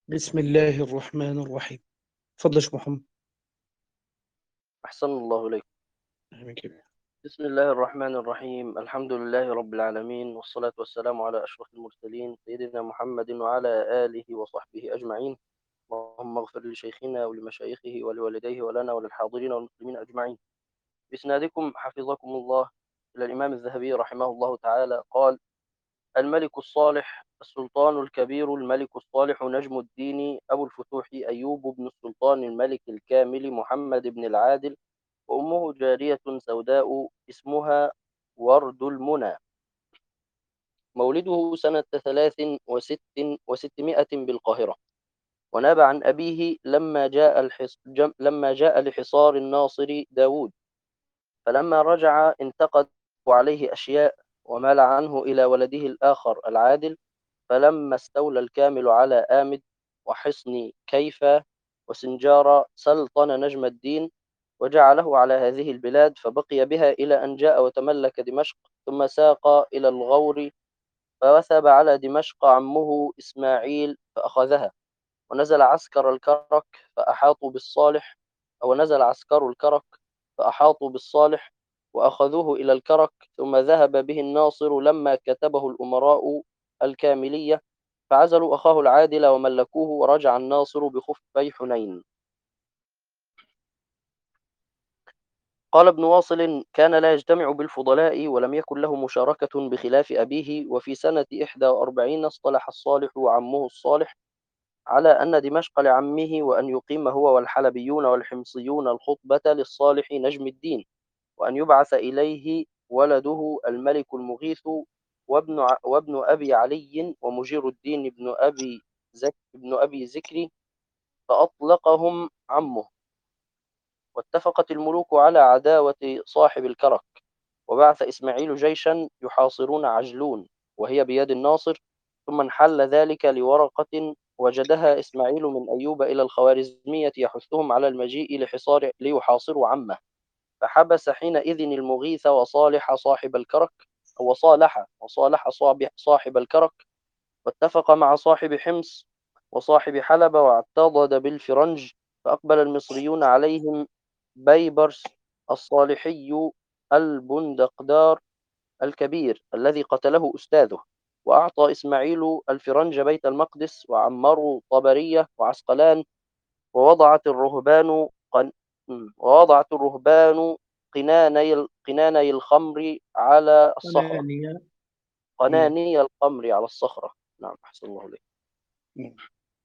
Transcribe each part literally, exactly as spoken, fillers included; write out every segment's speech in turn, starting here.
بسم الله الرحمن الرحيم. تفضل يا شيخ محمد. أحسن الله إليك. آمين كده. بسم الله الرحمن الرحيم، الحمد لله رب العالمين، والصلاة والسلام على أشرف المرسلين سيدنا محمد وعلى آله وصحبه أجمعين. اللهم اغفر لشيخنا ولمشايخه ولوالديه ولنا وللحاضرين والمسلمين أجمعين. بإسنادكم حفظكم الله إلى الإمام الذهبي رحمه الله تعالى قال: الملك الصالح السلطان الكبير الملك الصالح نجم الدين أبو الفتوح أيوب بن السلطان الملك الكامل محمد بن العادل، وأمه جارية سوداء اسمها ورد المنى. مولده سنة ثلاث وست وستمائة بالقاهرة، وناب عن أبيه لما جاء, الحص... جم... لما جاء لحصار الناصر داود، فلما رجع انتقد عليه أشياء، ومال عنه إلى ولده الآخر العادل. فلما استولى الكامل على آمد وحصن كيفا وسنجار سلطن نجم الدين، وجعله على هذه البلاد، فبقي بها إلى أن جاء وتملك دمشق، ثم ساق إلى الغور، فوثب على دمشق عمه إسماعيل فأخذها. ونزل عسكر الكرك فأحاطوا بالصالح أو نزل عسكر الكرك فأحاطوا بالصالح وأخذوه إلى الكرك، ثم ذهب به الناصر لما كتبه الأمراء الكاملية، فعزلوا أخاه العادل وملكوه، ورجع الناصر بخفي حنين. قال ابن واصل: كان لا يجتمع بالفضلاء، ولم يكن له مشاركة بخلاف أبيه. وفي سنة إحدى وأربعين اصطلح الصالح وعمه الصالح على أن دمشق لعمه، وأن يقيم هو والحلبيون والحمصيون الخطبة للصالح نجم الدين، وأن يبعث إليه ولده الملك المغيث وابن, ع... وابن أبي علي ومجير الدين ابن أبي زك... ابن أبي زكري، فأطلقهم عمه. واتفقت الملوك على عداوة صاحب الكرك، وبعث إسماعيل جيشا يحاصرون عجلون، وهي بيد الناصر. ثم انحل ذلك لورقة وجدها إسماعيل من أيوب إلى الخوارزمية يحثهم على المجيء لحصار ليحاصروا عمه، فحبس حينئذ المغيث وصالح صاحب الكرك، أو وصالح وصالح صاحب الكرك، واتفق مع صاحب حمص وصاحب حلب، واعتضد بالفرنج. فأقبل المصريون عليهم بيبرس الصالحي البندقدار الكبير الذي قتله أستاذه، وأعطى إسماعيل الفرنج بيت المقدس، وعمروا طبرية وعسقلان. ووضعت الرهبان قن... ووضعت الرهبان قناني قناني الخمر على الصخرة ثمانية. مم. قناني الخمر على الصخرة. نعم، أحسن الله إليك. مم.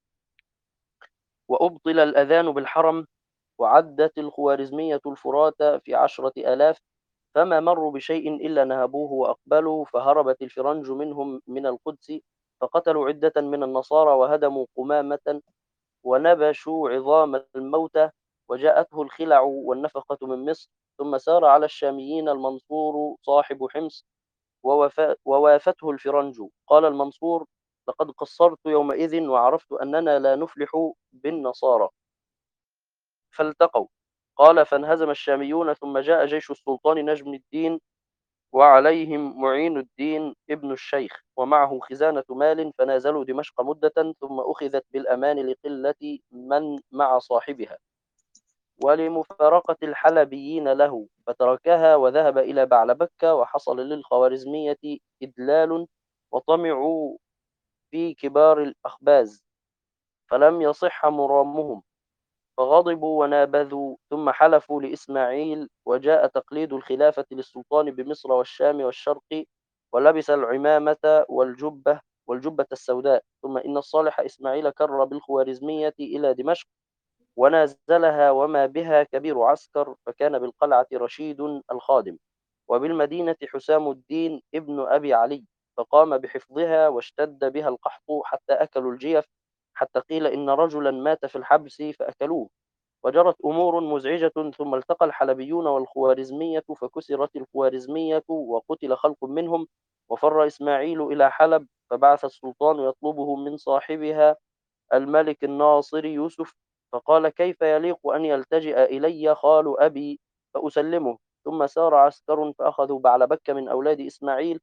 وأبطل الأذان بالحرم، وعدت الخوارزمية الفرات في عشرة آلاف، فما مروا بشيء إلا نهبوه وأقبلوا. فهربت الفرنج منهم من القدس، فقتلوا عدة من النصارى وهدموا قمامة ونبشوا عظام الموتى، وجاءته الخلع والنفقة من مصر. ثم سار على الشاميين المنصور صاحب حمص، ووفا ووافته الفرنج. قال المنصور: لقد قصرت يومئذ، وعرفت أننا لا نفلح بالنصارى. فالتقوا. قال: فانهزم الشاميون، ثم جاء جيش السلطان نجم الدين، وعليهم معين الدين ابن الشيخ، ومعه خزانة مال، فنازلوا دمشق مدة، ثم أخذت بالأمان لقلة من مع صاحبها ولمفارقة الحلبيين له، فتركها وذهب إلى بعلبكة. وحصل للخوارزمية إدلال، وطمعوا في كبار الأخباز، فلم يصح مرامهم، فغضبوا ونابذوا. ثم حلفوا لإسماعيل، وجاء تقليد الخلافة للسلطان بمصر والشام والشرق، ولبس العمامة والجبة والجبة السوداء. ثم إن الصالح إسماعيل كر بالخوارزمية إلى دمشق ونازلها، وما بها كبير عسكر، فكان بالقلعة رشيد الخادم، وبالمدينة حسام الدين ابن أبي علي، فقام بحفظها، واشتد بها القحط حتى أكلوا الجيف، حتى قيل إن رجلا مات في الحبس فأكلوه. وجرت أمور مزعجة، ثم التقى الحلبيون والخوارزمية، فكسرت الخوارزمية وقتل خلق منهم، وفر إسماعيل إلى حلب، فبعث السلطان يطلبه من صاحبها الملك الناصر يوسف، فقال: كيف يليق أن يلتجئ إلي خال أبي فأسلمه؟ ثم سار عسكر فأخذوا بعلبك من أولاد إسماعيل،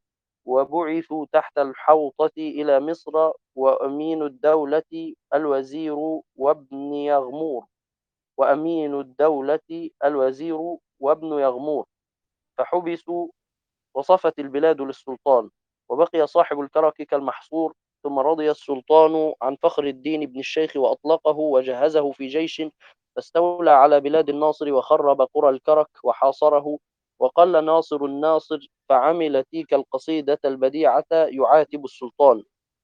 وبعثوا تحت الحوطة إلى مصر، وأمين الدولة الوزير وابن يغمور وأمين الدولة الوزير وابن يغمور فحبسوا، وصفت البلاد للسلطان، وبقي صاحب الكرك كالمحصور. ثم رضي السلطان عن فخر الدين بن الشيخ وأطلقه وجهزه في جيش، فاستولى على بلاد الناصر وخرب قرى الكرك وحاصره. وقل ناصر الناصر فعمل تلك القصيدة البديعة يعاتب السلطان: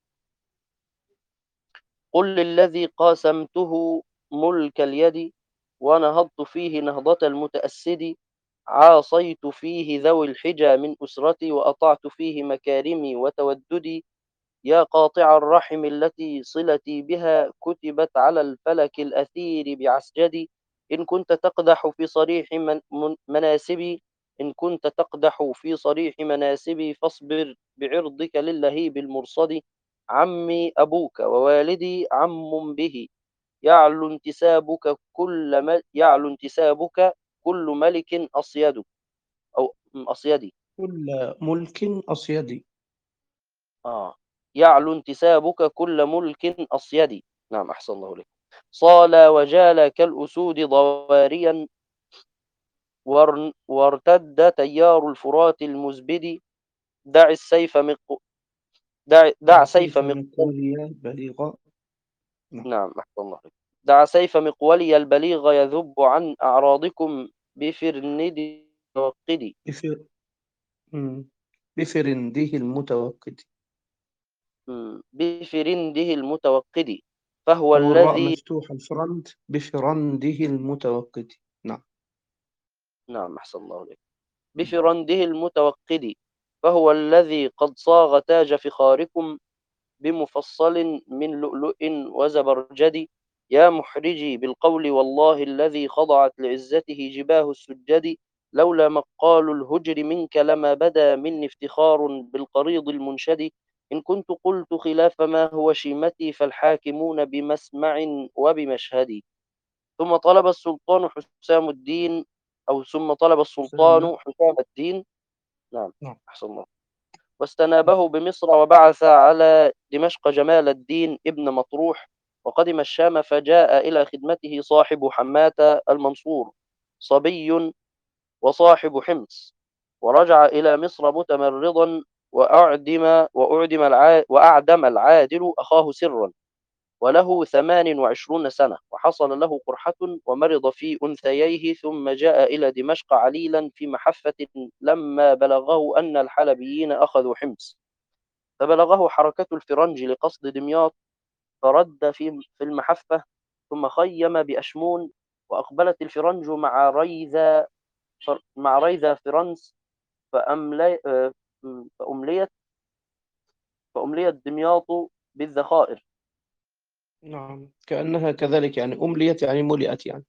قل للذي قاسمته ملك اليد، ونهضت فيه نهضة المتأسد، عاصيت فيه ذوي الحجى من أسرتي، وأطعت فيه مكارمي وتوددي. يا قاطع الرحم التي صلتي بها كتبت على الفلك الأثير بعسجدي. إن كنت تقدح في صريح من من- مناسبي إن كنت تقدح في صريح مناسبي فاصبر بعرضك للهيب المرصد. عمي أبوك ووالدي عم به، يعلو انتسابك كل م... يعلو انتسابك كل ملك أصيد أو أصيدي. كل ملك أصيدي. آه يعلو انتسابك كل ملك أصيدي. نعم، أحسن الله إليك. صال وجال كالأسود ضواريا، وارن- وارتد تيار الفرات المزبد. دع السيف مق... دع, دع دع سيف سيف مقول مقولي بليغ. نعم. نعم، أحسن الله إليك. دع سيف مقولي البليغ يذب عن أعراضكم بفرند توقدي. بفر... مم. بفرنده المتوقد. مم. بفرنده المتوقد، فهو أو الراء الذي مفتوح الفرند بفرنده المتوقد. نعم. نعم، أحسن الله إليك. بفرنده المتوقد، فهو الذي قد صاغ تاج فخاركم بمفصل من لؤلؤ وزبرجد. يا محرجي بالقول والله الذي خضعت لعزته جباه السجد. لولا مقال الهجر منك لما بدا مني افتخار بالقريض المنشد. إن كنت قلت خلاف ما هو شيمتي فالحاكمون بمسمع وبمشهد. ثم طلب السلطان حسام الدين أو ثم طلب أسامة. السلطان حسام الدين. نعم، نعم. أحسن الله. واستنابه بمصر، وبعث على دمشق جمال الدين ابن مطروح. وقدم الشام، فجاء إلى خدمته صاحب حماة المنصور، صبي وصاحب حمص. ورجع إلى مصر متمرضا، وأعدم وأعدم الع... وأعدم العادل أخاه سرا، وله ثمان وعشرون سنة، وحصل له قرحة ومرض في أنثييه. ثم جاء إلى دمشق عليلا في محفة، لما بلغه أن الحلبيين أخذوا حمص، فبلغه حركة الفرنج لقصد دمياط، فرد في في المحفة. ثم خيم بأشمون، وأقبلت الفرنج مع ريذا فر- مع ريذا فرنس، فأملي آه، فأمليت فأمليت دمياط بالذخائر. نعم، كأنها كذلك يعني أمليت يعني ملئت يعني.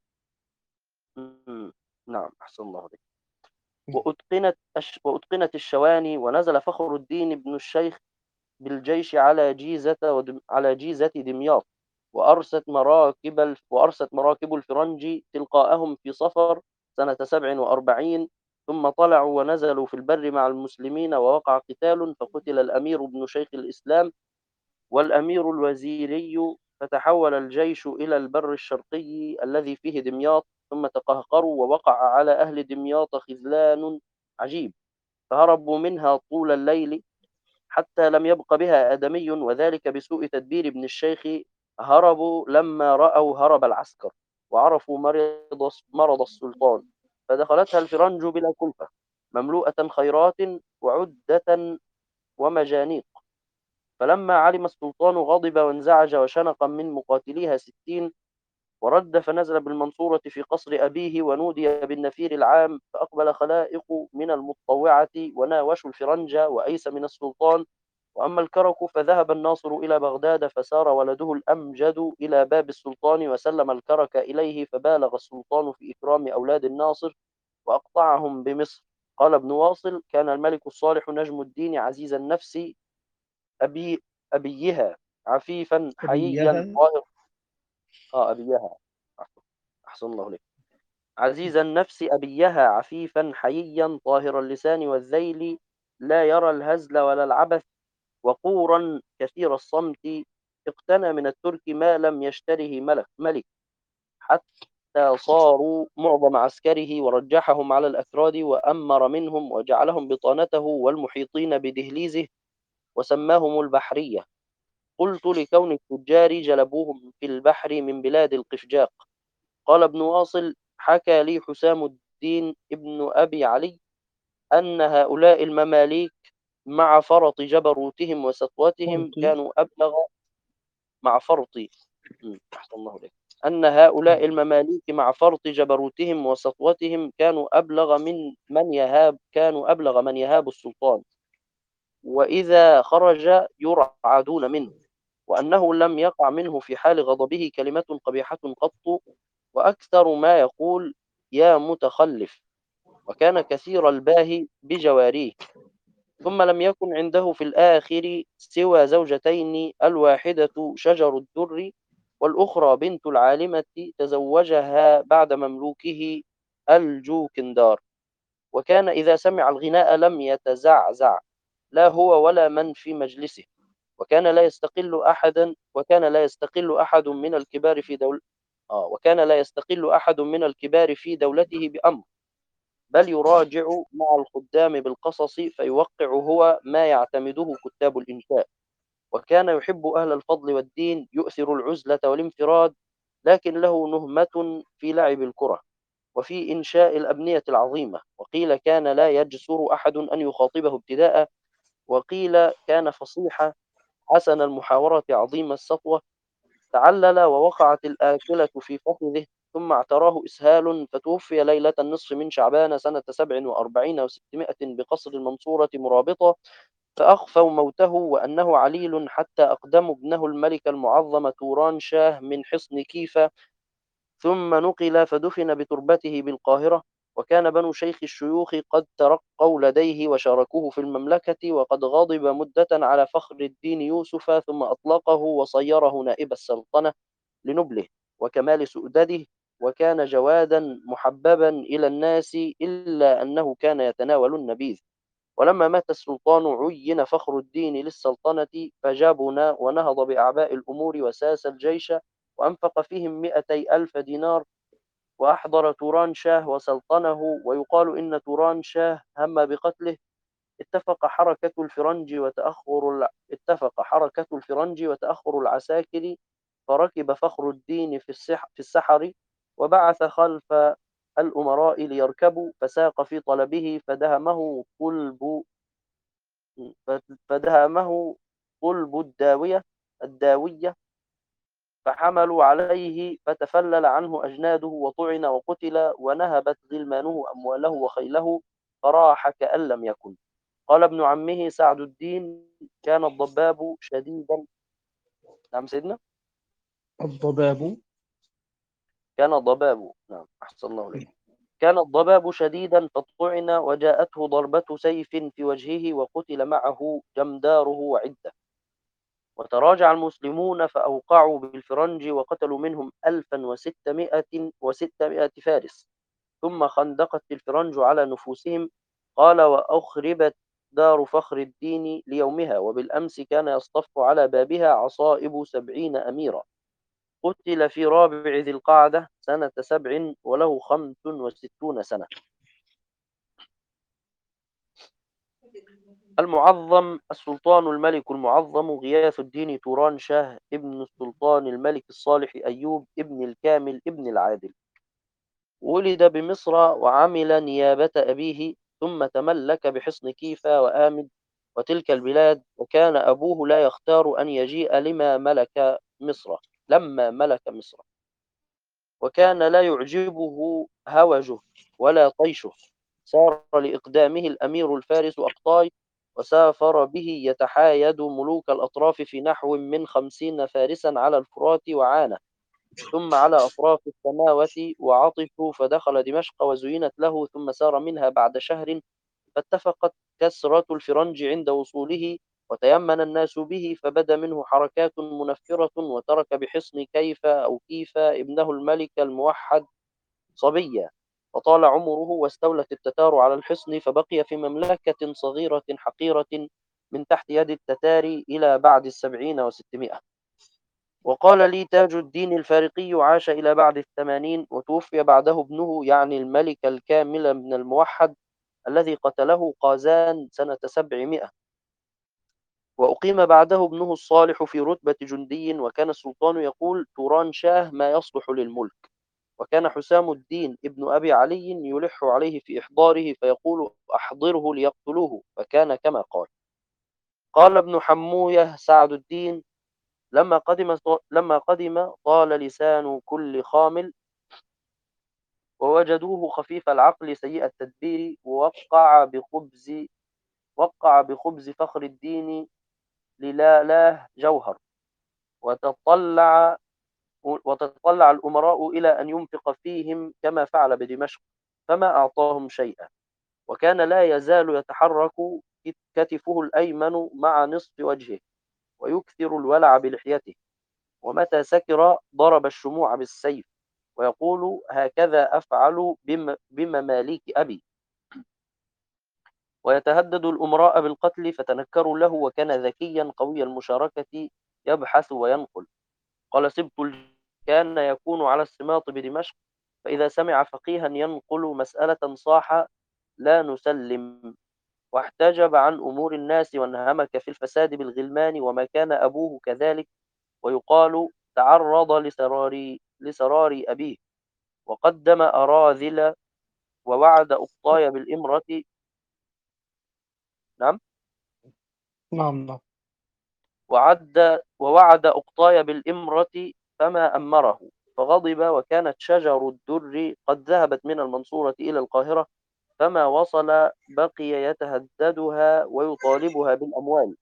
م- نعم، أحسن الله عليك. نعم. وأتقنت الش... وأتقنت الشواني، ونزل فخر الدين بن الشيخ بالجيش على جيزة ودم... على جيزة دمياط، وأرست مراكب ال... وأرست مراكب الفرنج تلقاءهم في صفر سنة سبع وأربعين. ثم طلعوا ونزلوا في البر مع المسلمين، ووقع قتال، فقتل الأمير بن شيخ الإسلام والأمير الوزيري، فتحول الجيش إلى البر الشرقي الذي فيه دمياط. ثم تقهقروا، ووقع على أهل دمياط خذلان عجيب، فهربوا منها طول الليل حتى لم يبق بها آدمي، وذلك بسوء تدبير ابن الشيخ. هربوا لما رأوا هرب العسكر، وعرفوا مرض مرض السلطان، فدخلتها الفرنج بلا كلفة، مملوءة خيرات وعدة ومجانيق. فلما علم السلطان غضب وانزعج، وشنق من مقاتليها ستين، ورد فنزل بالمنصورة في قصر أبيه، ونودي بالنفير العام، فأقبل خلائق من المطوعة وناوشوا الفرنج وأيس من السلطان. وأما الكرك فذهب الناصر إلى بغداد، فسار ولده الأمجد إلى باب السلطان وسلم الكرك إليه، فبالغ السلطان في إكرام أولاد الناصر وأقطعهم بمصر. قال ابن واصل: كان الملك الصالح نجم الدين عزيز النفس أبي أبيها عفيفا حييا أبيها. طاهر آه أبيها أحسن الله عليك. عزيز النفس أبيها عفيفا حييا طاهر اللسان والذيل، لا يرى الهزل ولا العبث، وقورا كثير الصمت، اقتنى من الترك ما لم يشتره ملك ملك حتى صاروا معظم عسكره، ورجحهم على الأكراد وأمر منهم وجعلهم بطانته والمحيطين بدهليزه، وسماهم البحرية. قلت لكون التجار جلبوهم في البحر من بلاد القفجاق. قال ابن واصل: حكى لي حسام الدين ابن أبي علي أن هؤلاء المماليك مع فرط جبروتهم وسطوتهم فرطي. كانوا أبلغ مع فرط م، أحسن الله عليك أن هؤلاء المماليك مع فرط جبروتهم وسطوتهم كانوا أبلغ من من يهاب كانوا أبلغ من يهاب السلطان، وإذا خرج يرعدون منه، وأنه لم يقع منه في حال غضبه كلمة قبيحة قط، وأكثر ما يقول: يا متخلف. وكان كثير الباهي بجواريه. ثم لم يكن عنده في الآخر سوى زوجتين، الواحدة شجر الدر، والأخرى بنت العالمة تزوجها بعد مملوكه الجوكندار. وكان إذا سمع الغناء لم يتزعزع، لا هو ولا من في مجلسه. وكان لا يستقل أحدا وكان لا يستقل أحد من الكبار في دول آه وكان لا يستقل أحد من الكبار في دولته بأمر، بل يراجع مع الخدام بالقصص فيوقع هو ما يعتمده كتاب الإنشاء. وكان يحب أهل الفضل والدين، يؤثر العزلة والانفراد، لكن له نهمة في لعب الكرة وفي إنشاء الأبنية العظيمة. وقيل كان لا يجسر أحد أن يخاطبه ابتداء، وقيل كان فصيح حسن المحاورة عظيم السطوة. تعلل ووقعت الآكلة في فخذه، ثم اعتراه إسهال، فتوفي ليلة النصف من شعبان سنة سبع وأربعين وستمائة بقصر المنصورة مرابطة، فأخفوا موته وأنه عليل، حتى أقدموا ابنه الملك المعظم توران شاه من حصن كيفة، ثم نقل فدفن بتربته بالقاهرة. وكان بنو شيخ الشيوخ قد ترقوا لديه وشاركوه في المملكة، وقد غضب مدة على فخر الدين يوسف، ثم أطلقه وصيره نائب السلطنة لنبله وكمال سؤدده. وكان جوادا محببا إلى الناس، إلا أنه كان يتناول النبيذ. ولما مات السلطان عين فخر الدين للسلطنة، فجابنا ونهض بأعباء الأمور وساس الجيش، وأنفق فيهم مئتي ألف دينار، وأحضر توران شاه وسلطنه. ويقال إن توران شاه هم بقتله. اتفق حركة الفرنج وتأخر الع... اتفق حركة الفرنج وتأخر العساكر، فركب فخر الدين في السح... في السحر، وبعث خلف الأمراء ليركبوا، فساق في طلبه، فدهمه قلب فدهمه قلب الداوية الداوية فحملوا عليه، فتفلل عنه أجناده، وطعن وقتل، ونهبت غلمانه أمواله وخيله، فراح كأن لم يكن. قال ابن عمه سعد الدين: كان الضباب شديدا. نعم سيدنا. الضباب. كان الضباب نعم أحسن الله عليك. كان الضباب شديدا، فطعن، وجاءته ضربة سيف في وجهه، وقتل معه جمداره وعدة. وتراجع المسلمون فأوقعوا بالفرنج، وقتلوا منهم ألفا وستمائة وستمائة فارس، ثم خندقت الفرنج على نفوسهم. قال: وأخربت دار فخر الدين ليومها، وبالأمس كان يصطف على بابها عصائب سبعين أميرا. قتل في رابع ذي القعدة سنة سبع وله خمس وستون سنة. المعظم السلطان الملك المعظم غياث الدين توران شاه ابن السلطان الملك الصالح أيوب ابن الكامل ابن العادل. ولد بمصر وعمل نيابة أبيه، ثم تملك بحصن كيفة وآمد وتلك البلاد. وكان أبوه لا يختار أن يجيء لما ملك مصر لما ملك مصر وكان لا يعجبه هوجه ولا طيشه. سار لإقدامه الأمير الفارس أقطاي، وسافر به يتحايد ملوك الأطراف في نحو من خمسين فارسا على الفرات وعانة، ثم على أطراف السماوة وعطفوا، فدخل دمشق وزينت له، ثم سار منها بعد شهر، فاتفقت كسرة الفرنج عند وصوله، وتيمن الناس به، فبدا منه حركات منفرة، وترك بحصن كيف أو كيف ابنه الملك الموحد صبيا. فطال عمره واستولت التتار على الحصن، فبقي في مملكة صغيرة حقيرة من تحت يد التتار إلى بعد السبعين وستمائة. وقال لي تاج الدين الفارقي: عاش إلى بعد الثمانين، وتوفي بعده ابنه، يعني الملك الكامل بن الموحد الذي قتله قازان سنة سبعمائة. وأقيم بعده ابنه الصالح في رتبة جندي، وكان السلطان يقول: توران شاه ما يصلح للملك. وكان حسام الدين ابن أبي علي يلح عليه في إحضاره، فيقول: أحضره ليقتلوه، فكان كما قال. قال ابن حموية سعد الدين: لما قدم لما قدم طال لسان كل خامل، ووجدوه خفيف العقل سيء التدبير، ووقع بخبز وقع بخبز فخر الدين للالاه جوهر. وتطلع وتتطلع الأمراء إلى أن ينفق فيهم كما فعل بدمشق، فما أعطاهم شيئا. وكان لا يزال يتحرك كتفه الأيمن مع نصف وجهه، ويكثر الولع بلحيته، ومتى سكر ضرب الشموع بالسيف، ويقول: هكذا أفعل بم بمماليك أبي. ويتهدد الأمراء بالقتل، فتنكروا له، وكان ذكيا قوي المشاركة، يبحث وينقل. قال سبط الج- كان يكون على السماط بدمشق، فإذا سمع فقيها ينقل مسألة صاح: لا نسلم. واحتجب عن أمور الناس، وانهمك في الفساد بالغلمان، وما كان أبوه كذلك. ويقال: تعرض لسرار لسرار أبيه، وقدم أراذل، ووعد أقطاي بالإمرة. نعم. نعم نعم. وعد ووعد أقطاي بالإمرة، فما أمره، فغضب. وكانت شجر الدر قد ذهبت من المنصورة إلى القاهرة، فما وصل بقي يتهددها ويطالبها بالأموال.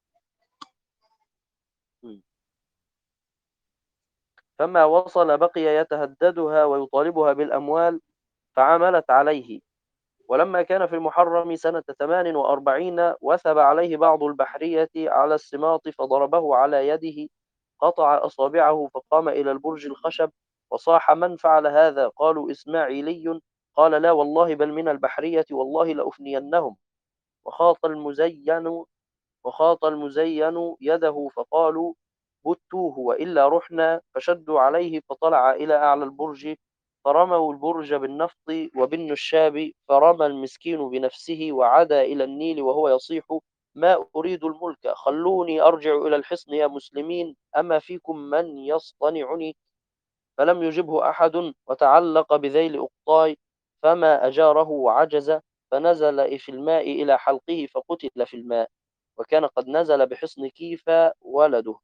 فما وصل بقي يتهددها ويطالبها بالأموال، فعملت عليه. ولما كان في المحرم سنة ثمان وأربعين، وثب عليه بعض البحرية على السماط، فضربه على يده، قطع أصابعه، فقام إلى البرج الخشب، وصاح: من فعل هذا؟ قالوا: إسماعيلي. قال: لا والله، بل من البحرية، والله لأفنينهم. وخاط المزين وخاط المزين يده، فقالوا: بتوه وإلا رحنا. فشدوا عليه، فطلع إلى أعلى البرج، فرموا البرج بالنفط وبالنشاب، فرمى المسكين بنفسه، وعدا إلى النيل وهو يصيح: ما أريد الملك، خلوني أرجع إلى الحصن يا مسلمين، أما فيكم من يصطنعني؟ فلم يجبه أحد، وتعلق بذيل أقطاي، فما أجاره وعجز، فنزل في الماء إلى حلقه، فقتل في الماء. وكان قد نزل بحصن كيفا ولده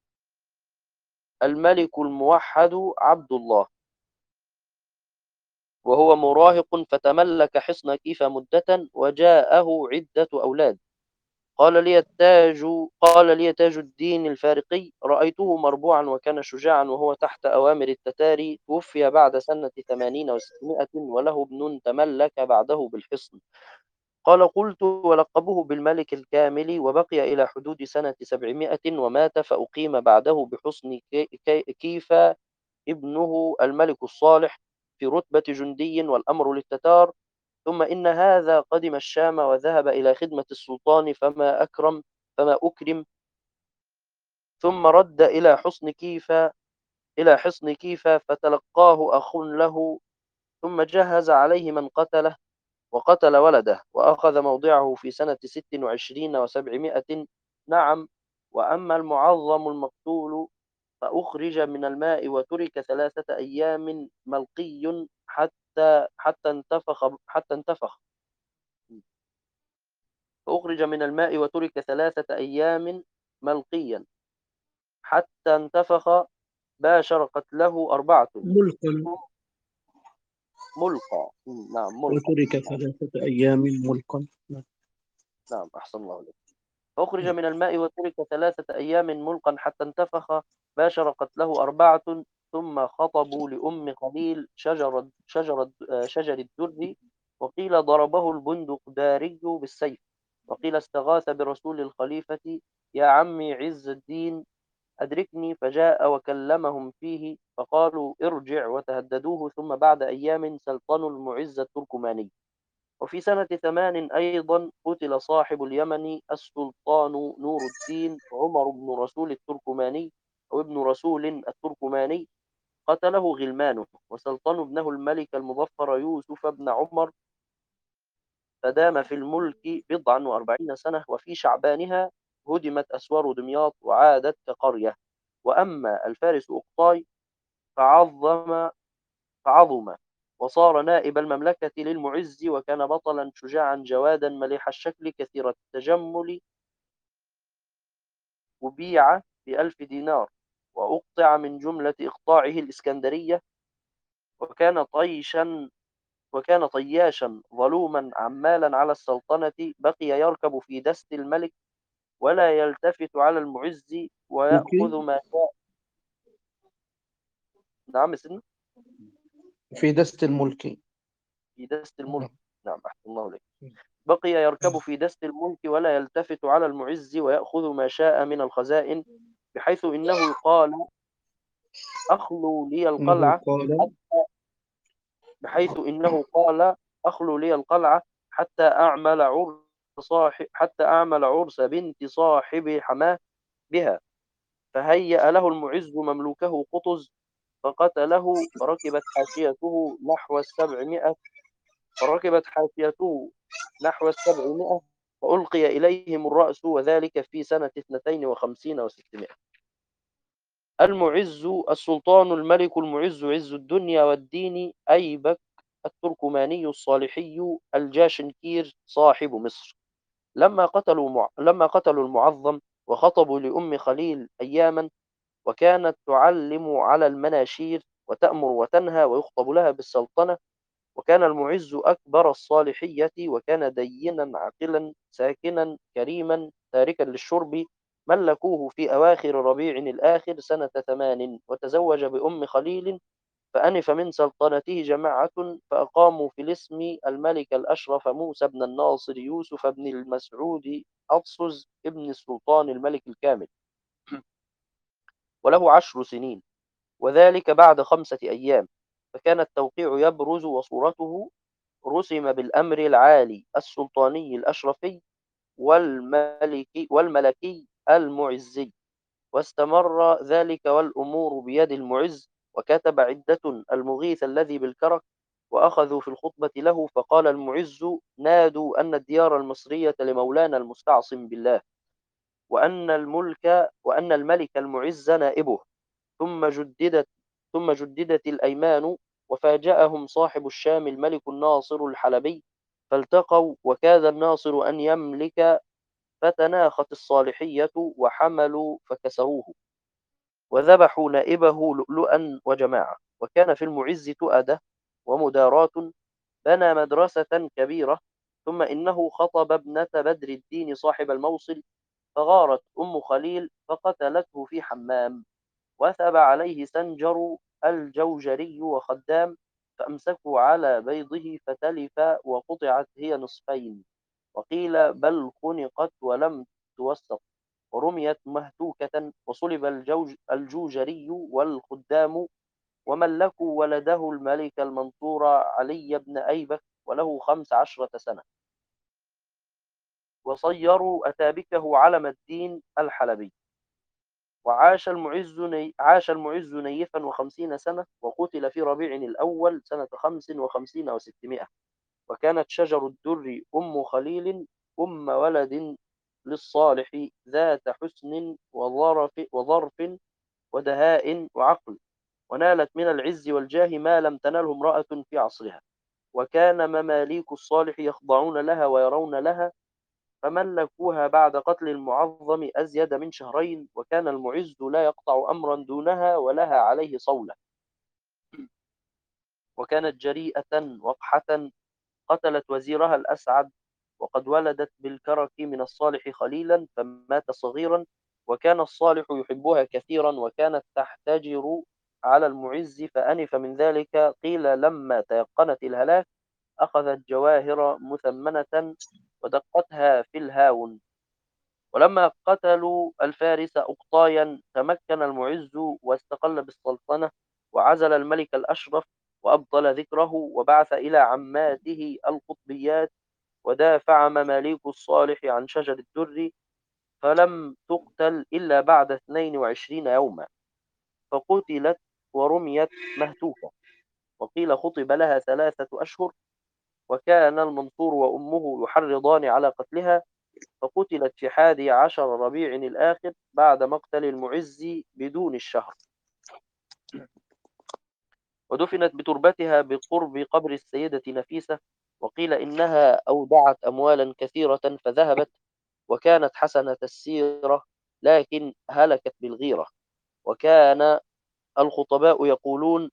الملك الموحد عبد الله، وهو مراهق، فتملك حصن كيفا مدة، وجاءه عدة أولاد. قال لي التاج قال لي تاج الدين الفارقي: رأيته مربوعا وكان شجاعا، وهو تحت أوامر التتار، توفي بعد سنة ثمانين وستمائة، وله ابن تملك بعده بالحصن. قال: قلت: ولقبوه بالملك الكامل، وبقي إلى حدود سنة سبعمائة، ومات، فأقيم بعده بحصن كي- كي- كيفا ابنه الملك الصالح في رتبة جندي، والأمر للتتار. ثم إن هذا قدم الشام، وذهب إلى خدمة السلطان، فما أكرم فما أكرم ثم رد إلى حصن كيفا إلى حصن كيفا فتلقاه أخ له، ثم جهز عليه من قتله، وقتل ولده، وأخذ موضعه في سنة ست وعشرين وسبعمائة. نعم. وأما المعظم المقتول، فأخرج من الماء وترك ثلاثة أيام ملقي، حتى حتى انتفخ حتى انتفخ فأخرج من الماء وترك ثلاثة أيام ملقيا حتى انتفخ، باشر قتله أربعة. ملقا. ملقى. نعم، ملقى. وترك نعم. ثلاثة أيام ملقا. نعم، أحسن الله عليك. فأخرج من الماء وترك ثلاثة أيام ملقا حتى انتفخ، باشر قتله أربعة. ثم خطبوا لأم خليل شجر شجر شجر الدر، وقيل ضربه البندقداري بالسيف، وقيل استغاث برسول الخليفة: يا عمي عز الدين، أدركني، فجاء وكلمهم فيه فقالوا ارجع، وتهددوه. ثم بعد أيام سلطنوا المعز التركماني. وفي سنة ثمان أيضا قتل صاحب اليمن السلطان نور الدين عمر بن رسول التركماني، أو ابن رسول التركماني، قتله غلمانه، وسلطنوا ابنه الملك المظفر يوسف بن عمر، فدام في الملك بضعا وأربعين سنة. وفي شعبانها هدمت أسوار دمياط وعادت كقرية. وأما الفارس أقطاي فعظم فعظم وصار نائب المملكة للمعز، وكان بطلا شجاعا جوادا مليح الشكل كثير التجمل، وبيع بألف دينار، وأقطع من جملة إقطاعه الإسكندرية. وكان طيشا وكان طياشا ظلوما عمالا على السلطنة، بقي يركب في دست الملك ولا يلتفت على المعز ويأخذ ممكن. ما شاء. نعم سن في دست الملك. في دست الملك. نعم. نعم، أحسن الله عليك. بقي يركب في دست الملك ولا يلتفت على المعز ويأخذ ما شاء من الخزائن، بحيث إنه قال أخلوا لي إنه القلعة قال. حتى بحيث إنه قال أخلوا لي القلعة حتى أعمل عرس صاحب حتى أعمل عرس بنت صاحب حماه بها. فهيأ له المعز مملوكه قطز فقتله، فركبت حاشيته نحو السبعمائة فركبت حاشيته نحو السبعمائة فألقي إليهم الرأس، وذلك في سنة اثنتين وخمسين وستمائة. المعز السلطان الملك المعز عز الدنيا والدين أيبك التركماني الصالحي الجاشنكير صاحب مصر. لما قتلوا مع... لما قتلوا المعظم وخطبوا لأم خليل أياما، وكانت تعلم على المناشير وتأمر وتنهى ويخطب لها بالسلطنة. وكان المعز أكبر الصالحية، وكان دينا عاقلا ساكنا كريما تاركا للشرب. ملكوه في أواخر ربيع الآخر سنة ثمان، وتزوج بأم خليل، فأنف من سلطنته جماعة، فأقاموا في الاسم الملك الأشرف موسى بن الناصر يوسف بن المسعود أطسز ابن السلطان الملك الكامل، وله عشر سنين، وذلك بعد خمسة أيام. فكان التوقيع يبرز، وصورته رسم بالأمر العالي السلطاني الأشرفي والملكي والملكي المعزي. واستمر ذلك والأمور بيد المعز. وكتب عدة المغيث الذي بالكرك، وأخذوا في الخطبة له، فقال المعز: نادوا أن الديار المصرية لمولانا المستعصم بالله، وأن الملك وأن الملك المعز نائبه. ثم جددت ثم جددت الأيمان، وفاجأهم صاحب الشام الملك الناصر الحلبي، فالتقوا، وكاد الناصر أن يملك، فتناخت الصالحية وحملوا فكسروه، وذبحوا نائبه لؤلؤا وجماعة. وكان في المعز تؤدة ومداراة، بنى مدرسة كبيرة. ثم إنه خطب ابنة بدر الدين صاحب الموصل، فغارت أم خليل فقتلته في حمام. وثب عليه سنجر الجوجري وخدام، فأمسكوا على بيضه فتلف، وقطعت هي نصفين، وقيل بل خنقت ولم توثق، ورميت مهتوكة. وصلب الجوج الجوجري والخدام، وملكوا ولده الملك المنصور علي بن أيبك، وله خمس عشرة سنة، وصيروا أتابكه علم الدين الحلبي. وعاش المعز ني... عاش المعز نيفا وخمسين سنة، وقتل في ربيع الأول سنة خمس وخمسين وستمائة. وكانت شجر الدر أم خليل أم ولد للصالح، ذات حسن وظرف, وظرف ودهاء وعقل، ونالت من العز والجاه ما لم تنله امرأة في عصرها. وكان مماليك الصالح يخضعون لها ويرون لها، فملكوها بعد قتل المعظم أزيد من شهرين. وكان المعز لا يقطع أمرا دونها ولها عليه صولة. وكانت جريئة وقحة، قتلت وزيرها الأسعد، وقد ولدت بالكرك من الصالح خليلا فمات صغيرا. وكان الصالح يحبها كثيرا، وكانت تحتجر على المعز، فأنف من ذلك. قيل لما تيقنت الهلاك أخذت جواهر مثمنة ودقتها في الهاون، ولما قتلوا الفارس أقطايا تمكن المعز واستقل بالسلطنة، وعزل الملك الأشرف وأبطل ذكره، وبعث إلى عماته القطبيات، ودافع مماليك الصالح عن شجر الدر، فلم تقتل إلا بعد اثنين وعشرين يوما، فقتلت ورميت مهتوكة، وقيل خطب لها ثلاثة أشهر، وكان المنصور وأمه يحرضان على قتلها، فقتلت في حادي عشر ربيع الآخر بعد مقتل المعز بدون الشهر، ودفنت بتربتها بقرب قبر السيدة نفيسة، وقيل إنها أودعت أموالا كثيرة فذهبت، وكانت حسنة السيرة لكن هلكت بالغيرة. وكان الخطباء يقولون: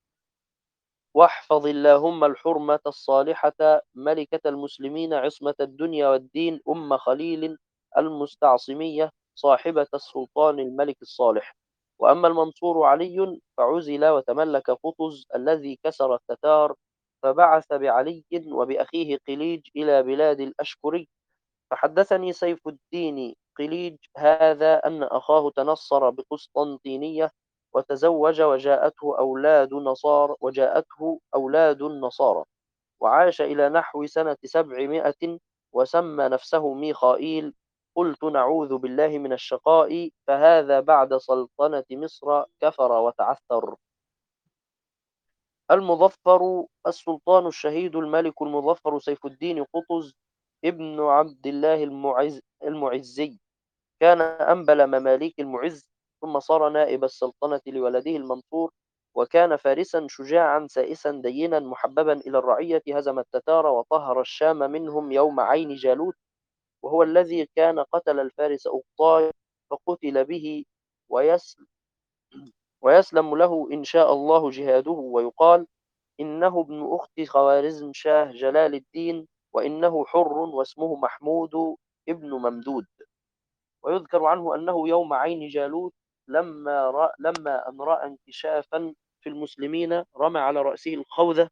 واحفظ اللهم الحرمة الصالحة ملكة المسلمين عصمة الدنيا والدين أم خليل المستعصمية صاحبة السلطان الملك الصالح. وأما المنصور علي فعزل وتملك قطز الذي كسر التتار، فبعث بعلي وبأخيه قليج إلى بلاد الأشكري. فحدثني سيف الدين قليج هذا أن أخاه تنصر بقسطنطينية وتزوج، وجاءته أولاد نصار وجاءته أولاد النصارى، وعاش إلى نحو سنة سبعمائة، وسمى نفسه ميخائيل. قلت: نعوذ بالله من الشقاء، فهذا بعد سلطنة مصر كفر وتعثر. المظفر السلطان الشهيد الملك المظفر سيف الدين قطز ابن عبد الله المعز المعزي، كان أنبل مماليك المعز، ثم صار نائب السلطنة لولده المنصور، وكان فارسا شجاعا سائسا دينا محببا إلى الرعية، هزم التتار وطهر الشام منهم يوم عين جالوت، وهو الذي كان قتل الفارس أقطاي، فقتل به، ويسلم, ويسلم له إن شاء الله جهاده. ويقال إنه ابن أخت خوارزم شاه جلال الدين، وإنه حر واسمه محمود ابن ممدود. ويذكر عنه أنه يوم عين جالوت لما رأى لما أن رأى انكشافا في المسلمين رمى على رأسه الخوذة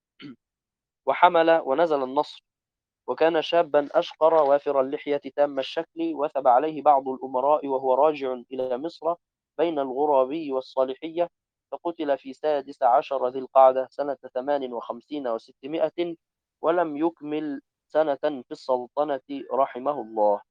وحمل ونزل النصر، وكان شابا أشقر وافر اللحية تام الشكل، وثب عليه بعض الأمراء وهو راجع إلى مصر بين الغرابي والصالحية، فقتل في سادس عشر ذي القعدة سنة ثمان وخمسين وستمائة، ولم يكمل سنة في السلطنة رحمه الله.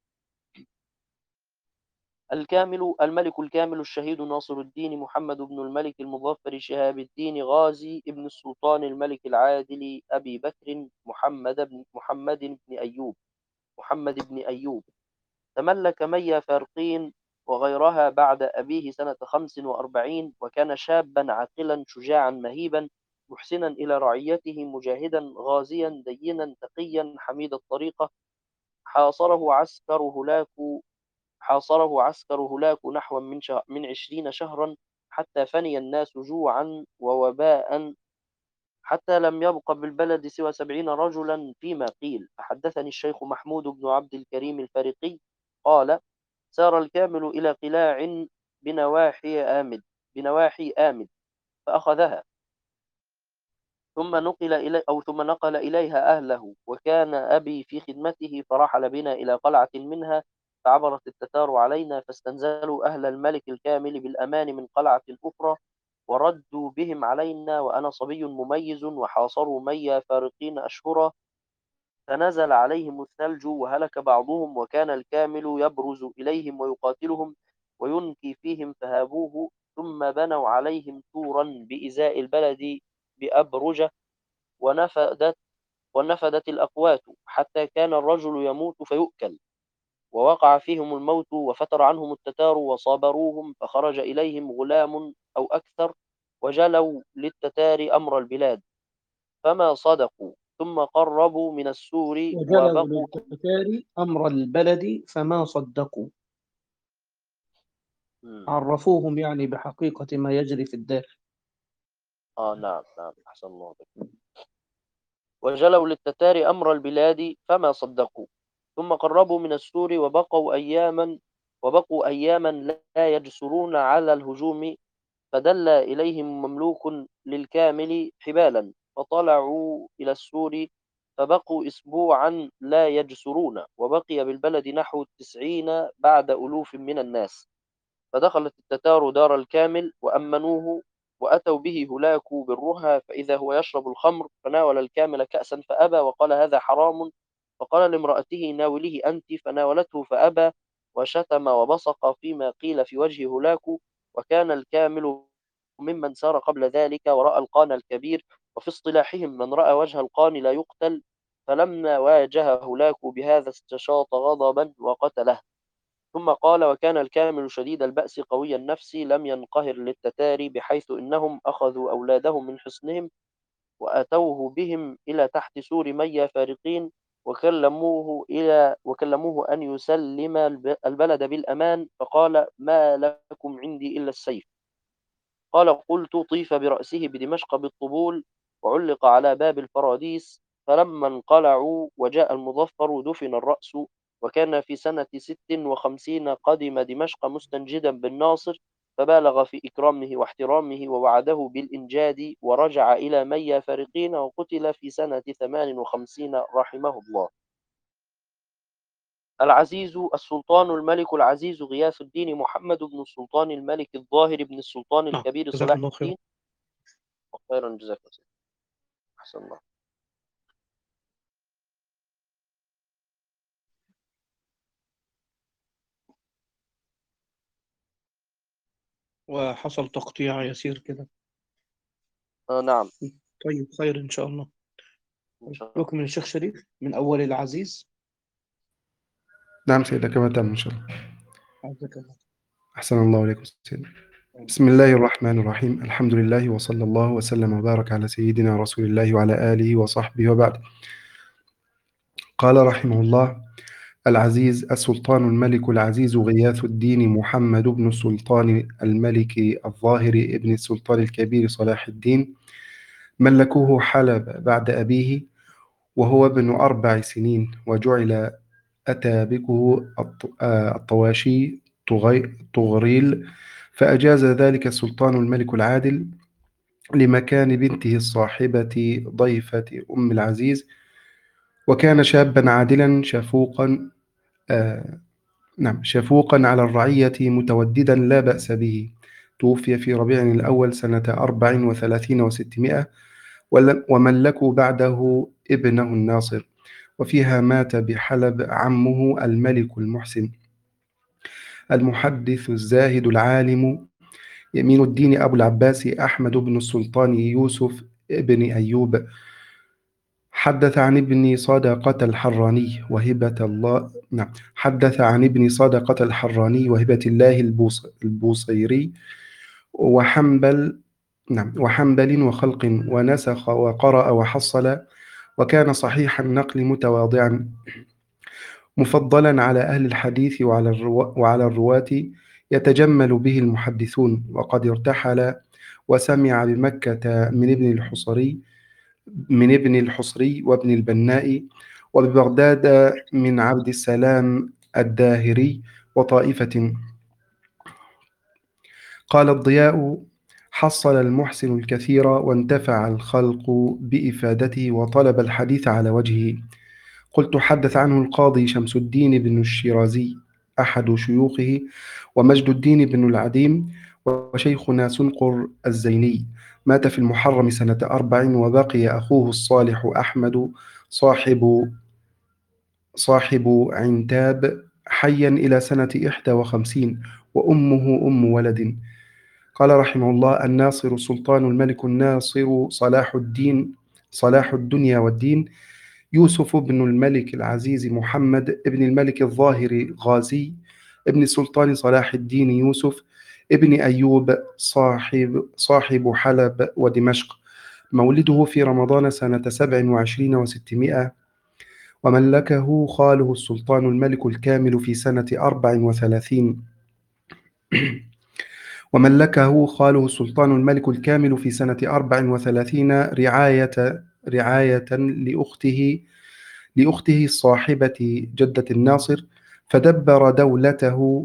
الكامل الملك الكامل الشهيد ناصر الدين محمد بن الملك المظفر شهاب الدين غازي ابن السلطان الملك العادل أبي بكر محمد بن محمد بن أيوب محمد بن أيوب تملك مي فارقين وغيرها بعد أبيه سنة خمس وأربعين، وكان شابا عاقلا شجاعا مهيبا محسنا إلى رعيته مجاهدا غازيا دينا تقيا حميد الطريقة. حاصره عسكر هلاك حاصره عسكر هلاك نحو من شه... من عشرين شهرا، حتى فني الناس جوعا ووباء، حتى لم يبق بالبلد سوى سبعين رجلا فيما قيل. فحدثني الشيخ محمود بن عبد الكريم الفارقي قال: سار الكامل إلى قلاع بنواحي آمد بنواحي آمد فأخذها، ثم نقل إلي أو ثم نقل إليها أهله، وكان أبي في خدمته، فرحل بنا إلى قلعة منها، فعبرت التتار علينا، فاستنزلوا أهل الملك الكامل بالأمان من قلعة أخرى، وردوا بهم علينا وأنا صبي مميز، وحاصروا مي فارقين أشهرا، فنزل عليهم الثلج وهلك بعضهم، وكان الكامل يبرز إليهم ويقاتلهم وينكي فيهم، فهابوه، ثم بنوا عليهم سورا بإزاء البلد بأبرجة، ونفدت ونفدت الأقوات، حتى كان الرجل يموت فيؤكل، ووقع فيهم الموت، وفتر عنهم التتار وصابروهم، فخرج إليهم غلام أو أكثر، وجلوا للتتار أمر البلاد فما صدقوا، ثم قربوا من السور وجلوا وبقوا. للتتار أمر البلد فما صدقوا، مم. عرفوهم يعني بحقيقة ما يجري في الداخل. آه نعم نعم أحسن الله بك. وجلوا للتتار أمر البلاد فما صدقوا، ثم قربوا من السور وبقوا أياما وبقوا أياما لا يجسرون على الهجوم، فدل إليهم مملوك للكامل حبالا، فطلعوا إلى السور فبقوا أسبوعا لا يجسرون، وبقي بالبلد نحو التسعين بعد ألوف من الناس. فدخلت التتار دار الكامل وأمنوه، وأتوا به هلاك بالرهى، فإذا هو يشرب الخمر، فناول الكامل كأسا فأبى وقال هذا حرام، فقال لامرأته ناوليه أنت، فناولته فأبى، وشتم وبصق فيما قيل في وجه هلاك. وكان الكامل ممن سار قبل ذلك ورأى القان الكبير، وفي اصطلاحهم من رأى وجه القان لا يقتل. فلما واجه هلاك بهذا استشاط غضبا وقتله. ثم قال وكان الكامل شديد البأس قوي النفس لم ينقهر للتتار، بحيث إنهم أخذوا أولادهم من حصنهم وأتوه بهم إلى تحت سور ميا فارقين، وكلموه إلى وكلموه أن يسلم البلد بالأمان، فقال ما لكم عندي إلا السيف. قال قلت طيف برأسه بدمشق بالطبول، وعلق على باب الفراديس. فلما انقلعوا وجاء المظفر دفن الرأس. وكان في سنة ست وخمسين قدم دمشق مستنجدا بالناصر، فبالغ في إكرامه واحترامه ووعده بالإنجاد، ورجع إلى ميا فارقين، وقتل في سنة ثمان وخمسين رحمه الله. العزيز السلطان الملك العزيز غياث الدين محمد بن السلطان الملك الظاهر بن السلطان نعم، الكبير جزاك صلاح الله خيرا. الدين. خيرا جزاك الله. أحسن الله. وحصل تقطيع يسير كده. آه نعم. طيب، خير إن شاء الله. إن شاء الله. نكمل الشيخ شريف من أول العزيز. نعم سيدنا، كما تم إن شاء الله. عزك الله. أحسن الله عليكم سيدنا. بسم الله الرحمن الرحيم، الحمد لله وصلى الله وسلم وبارك على سيدنا رسول الله وعلى آله وصحبه وبعد. قال رحمه الله: العزيز السلطان الملك العزيز غياث الدين محمد بن السلطان الملك الظاهر ابن السلطان الكبير صلاح الدين، ملكوه حلب بعد أبيه وهو ابن أربع سنين، وجعل أتابكه الطواشي طغريل، فأجاز ذلك السلطان الملك العادل لمكان بنته الصاحبة ضيفة أم العزيز. وكان شابا عادلا شفوقا آه نعم شفوقا على الرعية متوددا لا بأس به. توفي في ربيع الأول سنة أربع وثلاثين وستمائة، وملكوا بعده ابنه الناصر. وفيها مات بحلب عمه الملك المحسن المحدث الزاهد العالم يمين الدين أبو العباس أحمد بن السلطان يوسف ابن أيوب. حدث عن ابن صدقة الحراني وهبة الله نعم حدث عن ابن صدقة الحراني وهبة الله البوص... البوصيري وحنبل نعم وحنبل وخلق، ونسخ وقرأ وحصل، وكان صحيح النقل متواضعا مفضلا على أهل الحديث وعلى, الرو... وعلى الرواة يتجمل به المحدثون. وقد ارتحل وسمع بمكة من ابن الحصري من ابن الحصري وابن البناء، وببغداد من عبد السلام الداهري وطائفة. قال الضياء: حصل المحسن الكثير وانتفع الخلق بإفادته وطلب الحديث على وجهه. قلت: حدث عنه القاضي شمس الدين بن الشيرازي أحد شيوخه، ومجد الدين بن العديم، وشيخنا سنقر الزيني، مات في المحرم سنة أربع، وبقي أخوه الصالح أحمد صاحب صاحب عنتاب حيا إلى سنة إحدى وخمسين، وأمه أم ولد. قال رحمه الله: الناصر السلطان الملك الناصر صلاح الدين صلاح الدنيا والدين يوسف بن الملك العزيز محمد ابن الملك الظاهر غازي ابن السلطان صلاح الدين يوسف ابن أيوب صاحب صاحب حلب ودمشق، مولده في رمضان سنة سبع وعشرين وستمائة، وملكه خاله السلطان الملك الكامل في سنة أربع وثلاثين وملكه خاله السلطان الملك الكامل في سنة أربع وثلاثين رعاية رعاية لأخته لأخته الصاحبة جدة الناصر، فدبر دولته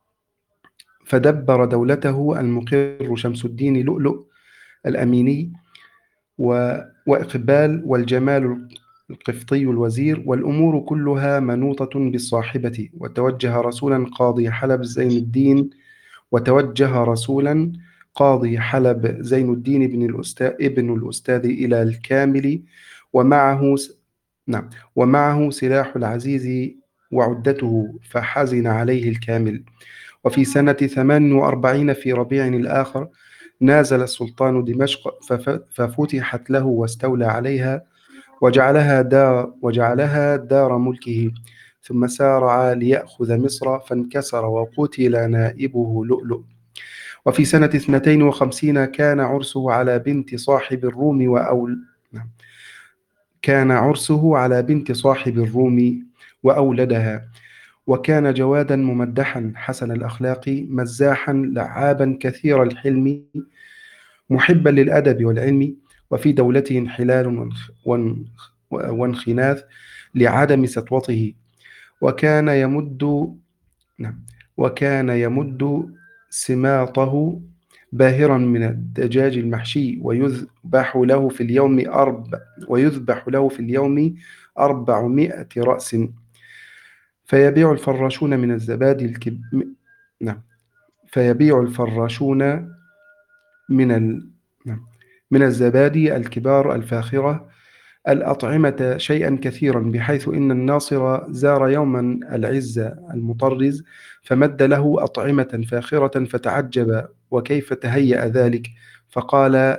فدبر دولته المقر شمس الدين لؤلؤ الأميني، و... وإقبال والجمال القفطي الوزير: والأمور كلها منوطة بالصاحبة. وتوجه رسولا قاضي حلب زين الدين وتوجه رسولا قاضي حلب زين الدين بن الأستاذ ابن الأستاذ إلى الكامل، ومعه نعم ومعه سلاح العزيز وعدته، فحزن عليه الكامل. وفي سنة ثمان وأربعين في ربيع الآخر نازل السلطان دمشق ففتحت له واستولى عليها وجعلها دار, وجعلها دار ملكه، ثم سارع ليأخذ مصر فانكسر وقتل نائبه لؤلؤ. وفي سنة اثنتين وخمسين كان عرسه على بنت صاحب الروم وأول كان عرسه على بنت صاحب الروم وأولدها. وكان جوادا ممدحا حسن الأخلاق مزاحا لعابا كثير الحلم محبا للأدب والعلم. وفي دولته انحلال وانخناث لعدم سطوته. وكان يمد نعم وكان يمد سماطه باهرا من الدجاج المحشي، ويذبح له في اليوم أربع ويذبح له في اليوم أربعمائة رأس. فيبيع الفراشون من الزبادي الكب... نعم فيبيع الفراشون من ال... نعم من الزبادي الكبار الفاخرة الأطعمة شيئا كثيرا، بحيث إن الناصر زار يوما العز المطرز فمد له أطعمة فاخرة فتعجب وكيف تهيأ ذلك، فقال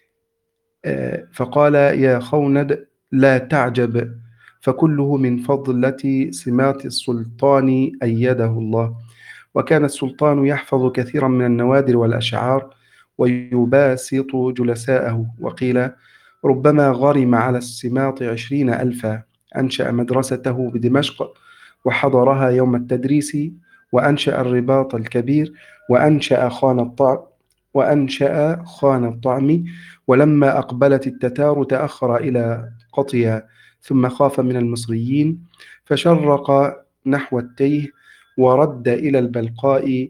فقال يا خوند لا تعجب، فكله من فضلة سمات السلطان أيده الله. وكان السلطان يحفظ كثيرا من النوادر والأشعار ويباسط جلساءه. وقيل ربما غرم على السماط عشرين ألفا. أنشأ مدرسته بدمشق وحضرها يوم التدريس، وأنشأ الرباط الكبير، وأنشأ خان الطعم وأنشأ خان الطعم. ولما أقبلت التتار تأخر إلى قطيا، ثم خاف من المصريين فشرق نحو التيه ورد إلى البلقاء،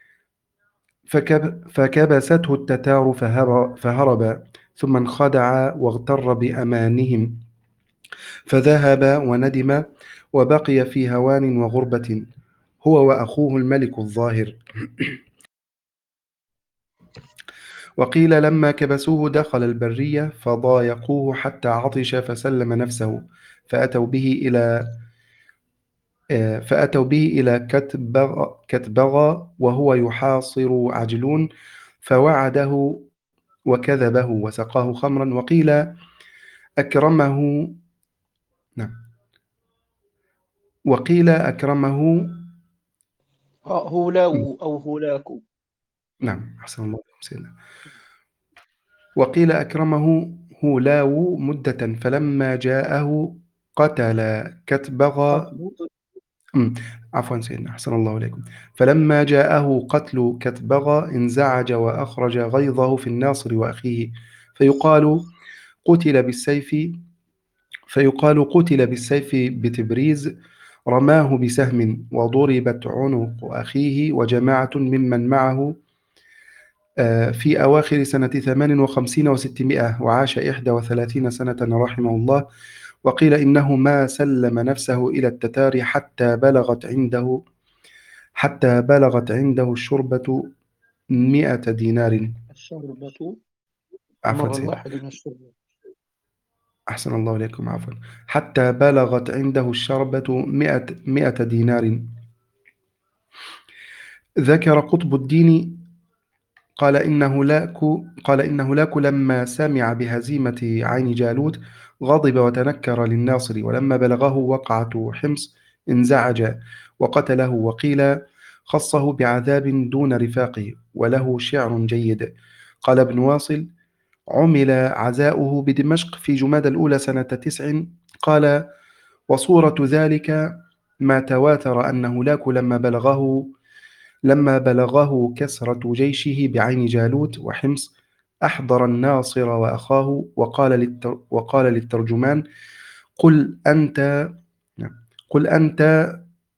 فكب فكبسته التتار فهرب، ثم انخدع واغتر بأمانهم فذهب وندم وبقي في هوان وغربة هو وأخوه الملك الظاهر. وقيل لما كبسوه دخل البرية فضايقوه حتى عطش فسلم نفسه، فأتوا به إلى فأتوا به إلى كتبغ, كتبغ وهو يحاصر عجلون، فوعده وكذبه وسقاه خمرا. وقيل أكرمه نعم وقيل أكرمه هولاو أو هولاكو. نعم أحسن الله عليكم. وقيل أكرمه هولاو مدة، فلما جاءه قتل كتبغ أم، عفوا سيدنا أحسن الله عليكم. فلما جاءه قتل كتبغ انزعج وأخرج غيظه في الناصر وأخيه، فيقال قتل بالسيف فيقال قتل بالسيف بتبريز، رماه بسهم وضربت عنق أخيه وجماعة ممن معه في أواخر سنة ثمان وخمسين وستمائة، وعاش إحدى وثلاثين سنة رحمه الله. وقيل إنه ما سلم نفسه إلى التتار حتى بلغت عنده حتى بلغت عنده الشربة مئة دينار. الشربة عفوا مرة سيدنا الواحد من الشربة. أحسن الله عليكم عفوا حتى بلغت عنده الشربة مئة, مئة دينار. ذكر قطب الدين قال إن هولاك قال إن هولاك لما سمع بهزيمة عين جالوت غضب وتنكر للناصر، ولما بلغه وقعة حمص انزعج وقتله. وقيل خصه بعذاب دون رفاقه، وله شعر جيد. قال ابن واصل عمل عزاؤه بدمشق في جماد الأولى سنة تسع. قال وصورة ذلك ما تواتر أن هولاك لما بلغه لما بلغه كسرة جيشه بعين جالوت وحمص أحضر الناصر وأخاه وقال, للتر وقال للترجمان قل أنت قل أنت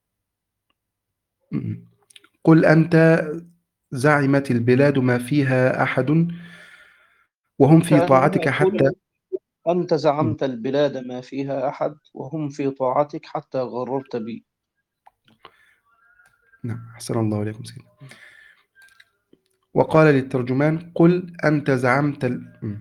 قل أنت زعمت البلاد ما فيها أحد وهم في كأنه طاعتك يقول حتى أنت م. زعمت البلاد ما فيها أحد وهم في طاعتك حتى غررت بي. نعم، أحسن الله إليكم سيدنا. وقال للترجمان: قل أنت زعمت ال... م.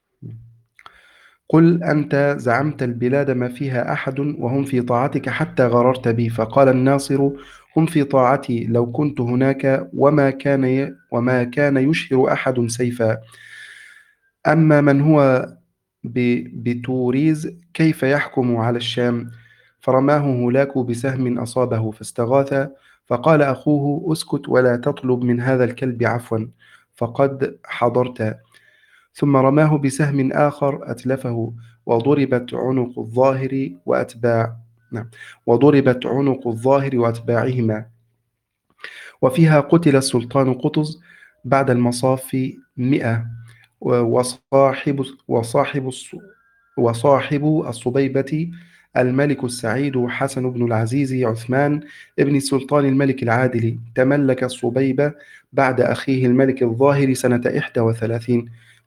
قل أنت زعمت البلاد ما فيها أحد وهم في طاعتك حتى غررت بي. فقال الناصر: هم في طاعتي لو كنت هناك، وما كان ي... وما كان يشهر أحد سيفا. أما من هو ب... بتوريز كيف يحكم على الشام؟ فرماه هولاك بسهم أصابه فاستغاث. فقال أخوه: اسكت ولا تطلب من هذا الكلب عفوا، فقد حضرت. ثم رماه بسهم آخر أتلفه، وضربت عنق الظاهر وأتباع نعم وضربت عنق الظاهر وأتباعهما. وفيها قتل السلطان قطز بعد المصاف مئة، وصاحب وصاحب الص- وصاحب الصبيبة الملك السعيد حسن بن العزيز عثمان ابن السلطان الملك العادل تملك الصبيبة بعد أخيه الملك الظاهر سنة إحدى وثلاثين،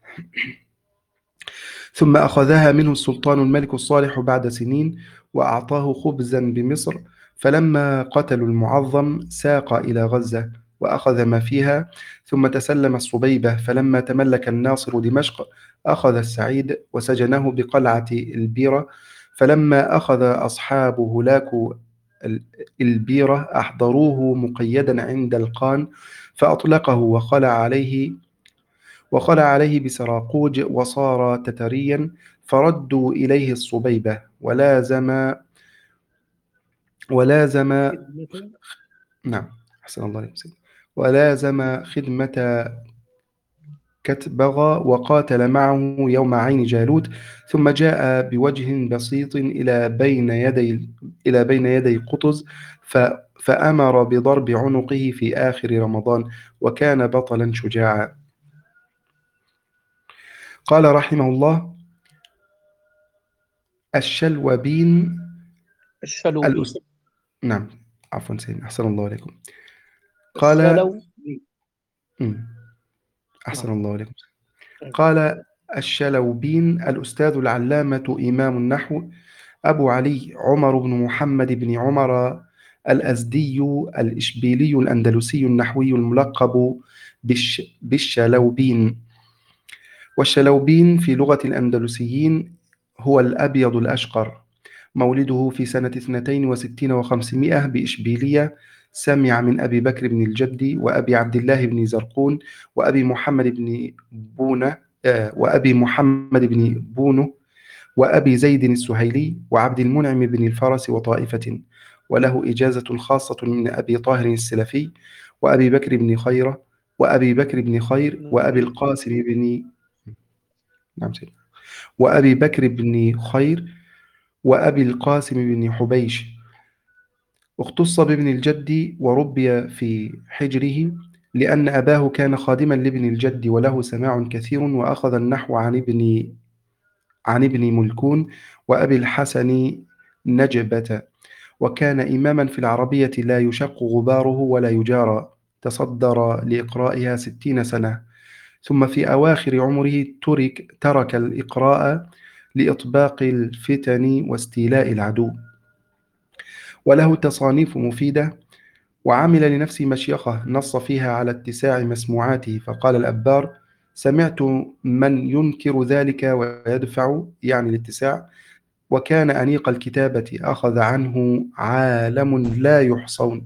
ثم أخذها منه السلطان الملك الصالح بعد سنين، وأعطاه خبزا بمصر. فلما قتلوا المعظم ساق إلى غزة وأخذ ما فيها، ثم تسلم الصبيبة. فلما تملك الناصر دمشق أخذ السعيد وسجنه بقلعة البيرة. فلما أخذ أصحاب هولاك ال- البيرة أحضروه مقيدا عند القان، فأطلقه وخلع عليه وخلع عليه بسراقوج وصار تتريا. فردوا إليه الصبيبة ولازم ولازم خدمة. نعم أحسن الله عليك سيدي. ولازم خدمة كتبغى وقاتل معه يوم عين جالوت. ثم جاء بوجه بسيط إلى بين يدي إلى بين يدي قطز، ف فأمر بضرب عنقه في آخر رمضان، وكان بطلا شجاعا. قال رحمه الله: الشلوبين الأس... الشلوبي. نعم عفوا سيدنا، أحسن الله عليكم. قال الشلو. مم. أحسن نعم. الله عليكم. قال الشلوبين الأستاذ العلامة إمام النحو أبو علي عمر بن محمد بن عمر الأزدي الإشبيلي الأندلسي النحوي الملقب بالش... بالشلوبين. والشلوبين في لغة الأندلسيين هو الأبيض الأشقر. مولده في سنة اثنتين وستين وخمسمائة بإشبيلية. سمع من أبي بكر بن الجد وأبي عبد الله بن زرقون وأبي محمد بن بونة آه، وأبي محمد بن بونو وأبي زيد السهيلي وعبد المنعم بن الفرس وطائفة. وله إجازة خاصة من أبي طاهر السلفي وأبي بكر بن خيرة وأبي بكر بن خير وأبي القاسم بن نعم سيدي. وأبي بكر بن خير وأبي القاسم بن حبيش. اختص بابن الجد وربي في حجره، لأن أباه كان خادما لابن الجد وله سماع كثير، وأخذ النحو عن ابن عن ابن ملكون وأبي الحسن نجبة. وكان إماما في العربية لا يشق غباره ولا يجارى. تصدر لإقرائها ستين سنة، ثم في أواخر عمره ترك ترك الإقراء لإطباق الفتن واستيلاء العدو. وله تصانيف مفيدة، وعمل لنفسه مشيخة نص فيها على اتساع مسموعاته. فقال الأبار: سمعت من ينكر ذلك ويدفع، يعني الاتساع، وكان أنيق الكتابة أخذ عنه عالم لا يحصون.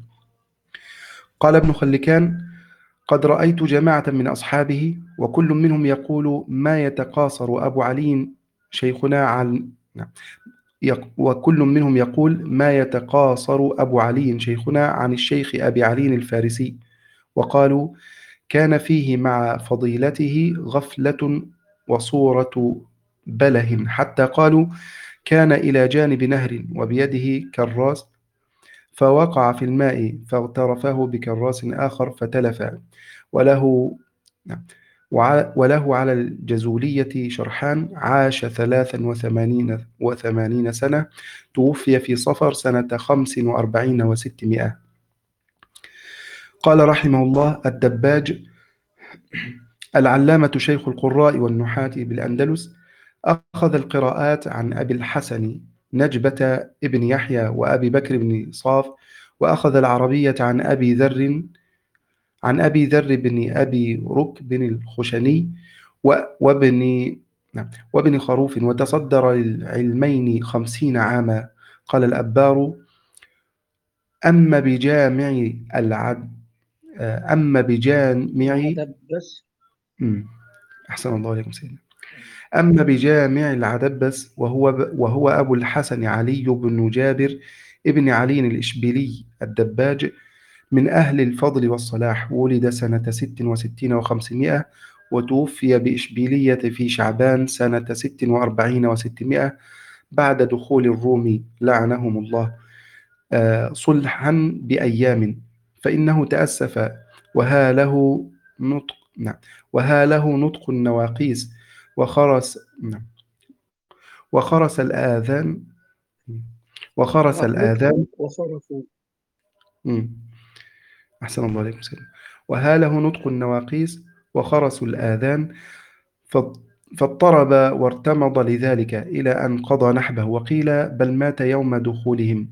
قال ابن خلكان: قد رأيت جماعة من أصحابه وكل منهم يقول ما يتقاصر أبو علي شيخنا عن نعم. يق- وكل منهم يقول ما يتقاصر أبو علي شيخنا عن الشيخ أبي علي الفارسي. وقالوا كان فيه مع فضيلته غفلة وصورة بله، حتى قالوا كان إلى جانب نهر وبيده كراس، فوقع في الماء فاغترفه بكراس آخر فتلف. وله نعم. وع- وله على الجزولية شرحان. عاش ثلاثا وثمانين وثمانين سنة، توفي في صفر سنة خمس وأربعين وستمائة. قال رحمه الله: الدباج العلامة شيخ القراء والنحاة بالأندلس، أخذ القراءات عن أبي الحسن نجبة ابن يحيى وأبي بكر بن صاف، وأخذ العربية عن أبي ذر عن أبي ذر بن أبي ركب الخشني و- وابن نعم، وابن خروف، وتصدر للعلمين خمسين عاما. قال الأبار: أما بجامع العد أما بجامع العدد بس. مم. أحسن الله عليكم سيدنا. أما بجامع العدبس وهو وهو أبو الحسن علي بن جابر ابن علي الإشبيلي الدباج، من أهل الفضل والصلاح، ولد سنة ست وستين وخمسمائة، وتوفي بإشبيلية في شعبان سنة ست وأربعين وستمائة بعد دخول الروم لعنهم الله آه، صلحا بأيام، فإنه تأسف وها له نطق نعم وها له نطق النواقيس وخرس نعم وخرس الآذان وخرس آه، الآذان نطق وصرفوا. مم. أحسن الله عليكم سيدنا. وها له نطق النواقيس وخرس الآذان، فاض- فاضطرب وارتمض لذلك إلى أن قضى نحبه، وقيل بل مات يوم دخولهم.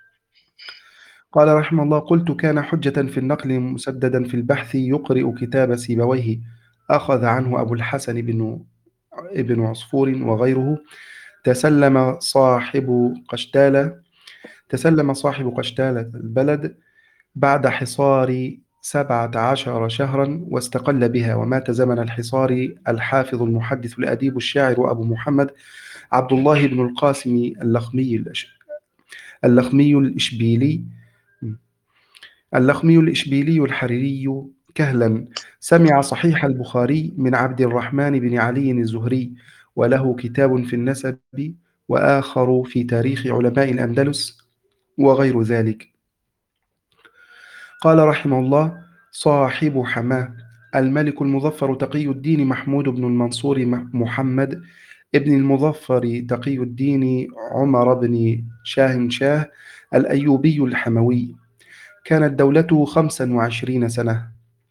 قال رحمه الله: قلت: كان حجة في النقل مسددا في البحث، يقرئ كتاب سيبويه، أخذ عنه أبو الحسن بن ابن عصفور وغيره. تسلم صاحب قشتالة تسلم صاحب قشتالة البلد بعد حصار سبعة عشر شهرا واستقل بها، ومات زمن الحصار الحافظ المحدث الأديب الشاعر أبو محمد عبد الله بن القاسم اللخمي اللخمي الإشبيلي اللخمي الإشبيلي الحريري كهلا. سمع صحيح البخاري من عبد الرحمن بن علي الزهري، وله كتاب في النسب، وآخر في تاريخ علماء الأندلس، وغير ذلك. قال رحمه الله: صاحب حماه الملك المظفر تقي الدين محمود بن المنصور محمد ابن المظفر تقي الدين عمر بن شاهنشاه الأيوبي الحموي. كانت دولته خمسا وعشرين سنة.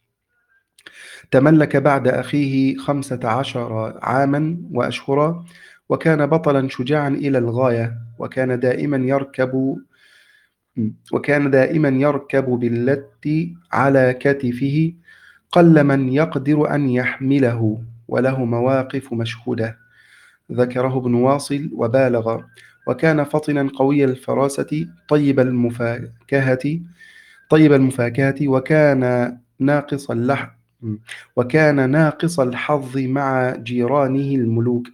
تملك بعد أخيه خمسة عشر عاما وأشهرا، وكان بطلا شجاعا إلى الغاية، وكان دائما يركب وكان دائما يركب بالتي على كتفه، قل من يقدر أن يحمله، وله مواقف مشهودة ذكره ابن واصل وبالغ. وكان فطنا قوي الفراسة طيب المفاكهة طيب المفاكهة وكان ناقص اللحم وكان ناقص الحظ مع جيرانه الملوك،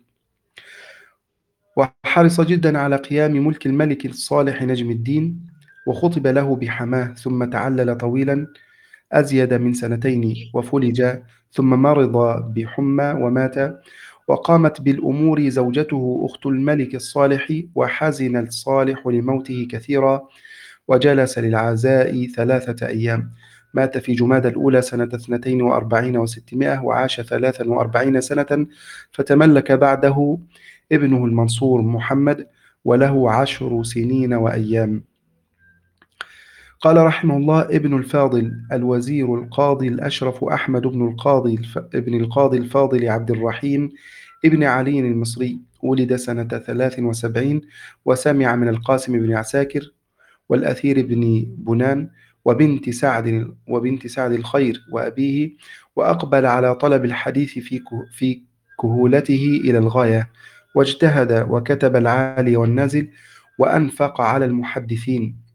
وحرص جدا على قيام ملك الملك الصالح نجم الدين، وخطب له بحماه، ثم تعلل طويلا أزيد من سنتين وفلج، ثم مرض بحمى ومات. وقامت بالأمور زوجته أخت الملك الصالح، وحزن الصالح لموته كثيرا، وجلس للعزاء ثلاثة أيام. مات في جمادى الأولى سنة اثنتين وأربعين وستمائة، وعاش ثلاثا وأربعين سنة، فتملك بعده ابنه المنصور محمد، وله عشر سنين وأيام. قال رحمه الله: ابن الفاضل الوزير القاضي الأشرف أحمد بن القاضي الف... ابن القاضي الفاضل عبد الرحيم ابن علي المصري، ولد سنة ثلاث وسبعين، وسمع من القاسم بن عساكر والأثير بن بنان وبنت سعد وبنت سعد الخير وأبيه، وأقبل على طلب الحديث في في كهولته إلى الغاية، واجتهد وكتب العالي والنازل، وأنفق على المحدثين،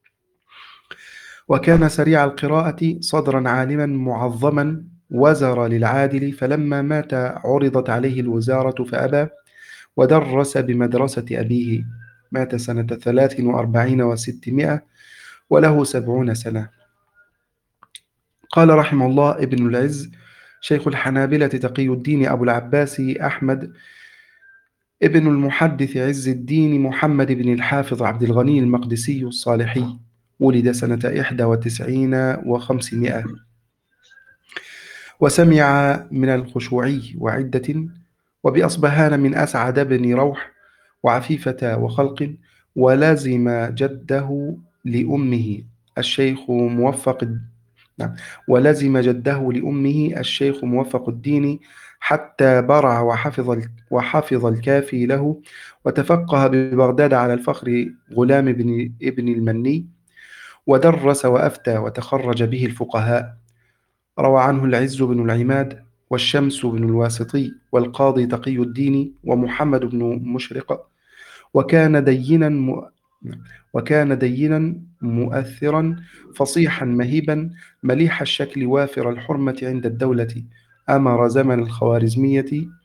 وكان سريع القراءة، صدرا عالما معظما، وزر للعادل. فلما مات عرضت عليه الوزارة فأبى، ودرس بمدرسة أبيه. مات سنة ثلاث وأربعين وستمائة، وله سبعون سنة. قال رحمه الله: ابن العز شيخ الحنابلة تقي الدين أبو العباس أحمد ابن المحدث عز الدين محمد بن الحافظ عبد الغني المقدسي الصالحي، ولد سنة إحدى وتسعين وخمسمائة، وسمع من الخشوعي وعدة، وبأصبهان من أسعد بن روح وعفيفة وخلق، ولازم جده لأمه الشيخ موفق نعم. ولزم جده لأمه الشيخ موفق الدين حتى برع وحفظ وحفظ الكافي له، وتفقه ببغداد على الفخر غلام بن ابن المني، ودرس وأفتى وتخرج به الفقهاء. روى عنه العز بن العماد والشمس بن الواسطي والقاضي تقي الدين ومحمد بن مشرق. وكان دينا م... وكان دينا مؤثرا فصيحا مهيبا مليح الشكل وافر الحرمة عند الدولة. أمر زمن الخوارزمية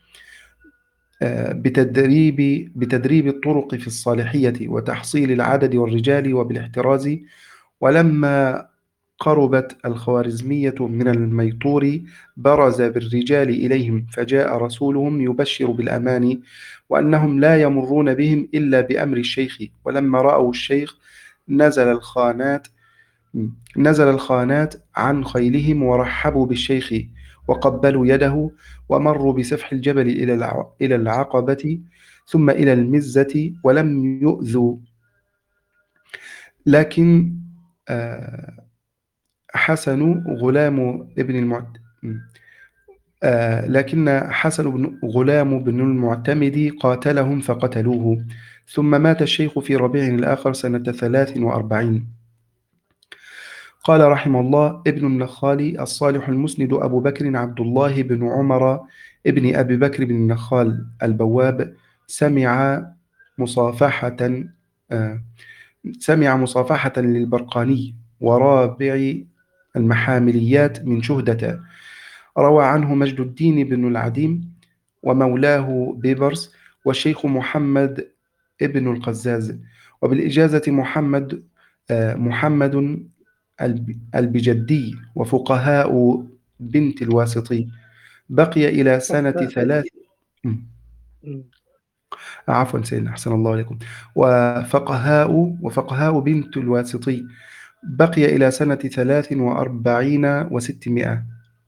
بتدريب بتدريب الطرق في الصالحية وتحصيل العدد والرجال وبالاحتراز. ولما قربت الخوارزمية من الميطور برز بالرجال إليهم، فجاء رسولهم يبشر بالأمان وأنهم لا يمرون بهم إلا بأمر الشيخ. ولما رأوا الشيخ نزل الخانات نزل الخانات عن خيلهم ورحبوا بالشيخ وقبلوا يده، ومروا بسفح الجبل إلى الع- إلى العقبة ثم إلى المزة ولم يؤذوا. لكن آه، حسن غلام ابن المعت... آه لكن حسن بن غلام بن المعتمد قاتلهم فقتلوه. ثم مات الشيخ في ربيع الآخر سنة ثلاث وأربعين. قال رحمه الله: ابن النخال الصالح المسند أبو بكر عبد الله بن عمر ابن أبي بكر بن النخال البواب سمع مصافحة آه سمع مصافحة للبرقاني ورابع المحامليات من شهدة. روى عنه مجد الدين بن العديم ومولاه بيبرس والشيخ محمد ابن القزاز، وبالإجازة محمد آه، محمد الب- البجدي وفقهاء بنت الواسطي. بقي إلى سنة ثلاث مم. مم. عفوا سيدنا، أحسن الله عليكم. وفقهاء وفقهاء بنت الواسطي بقي إلى سنة ثلاث وأربعين وستمائة.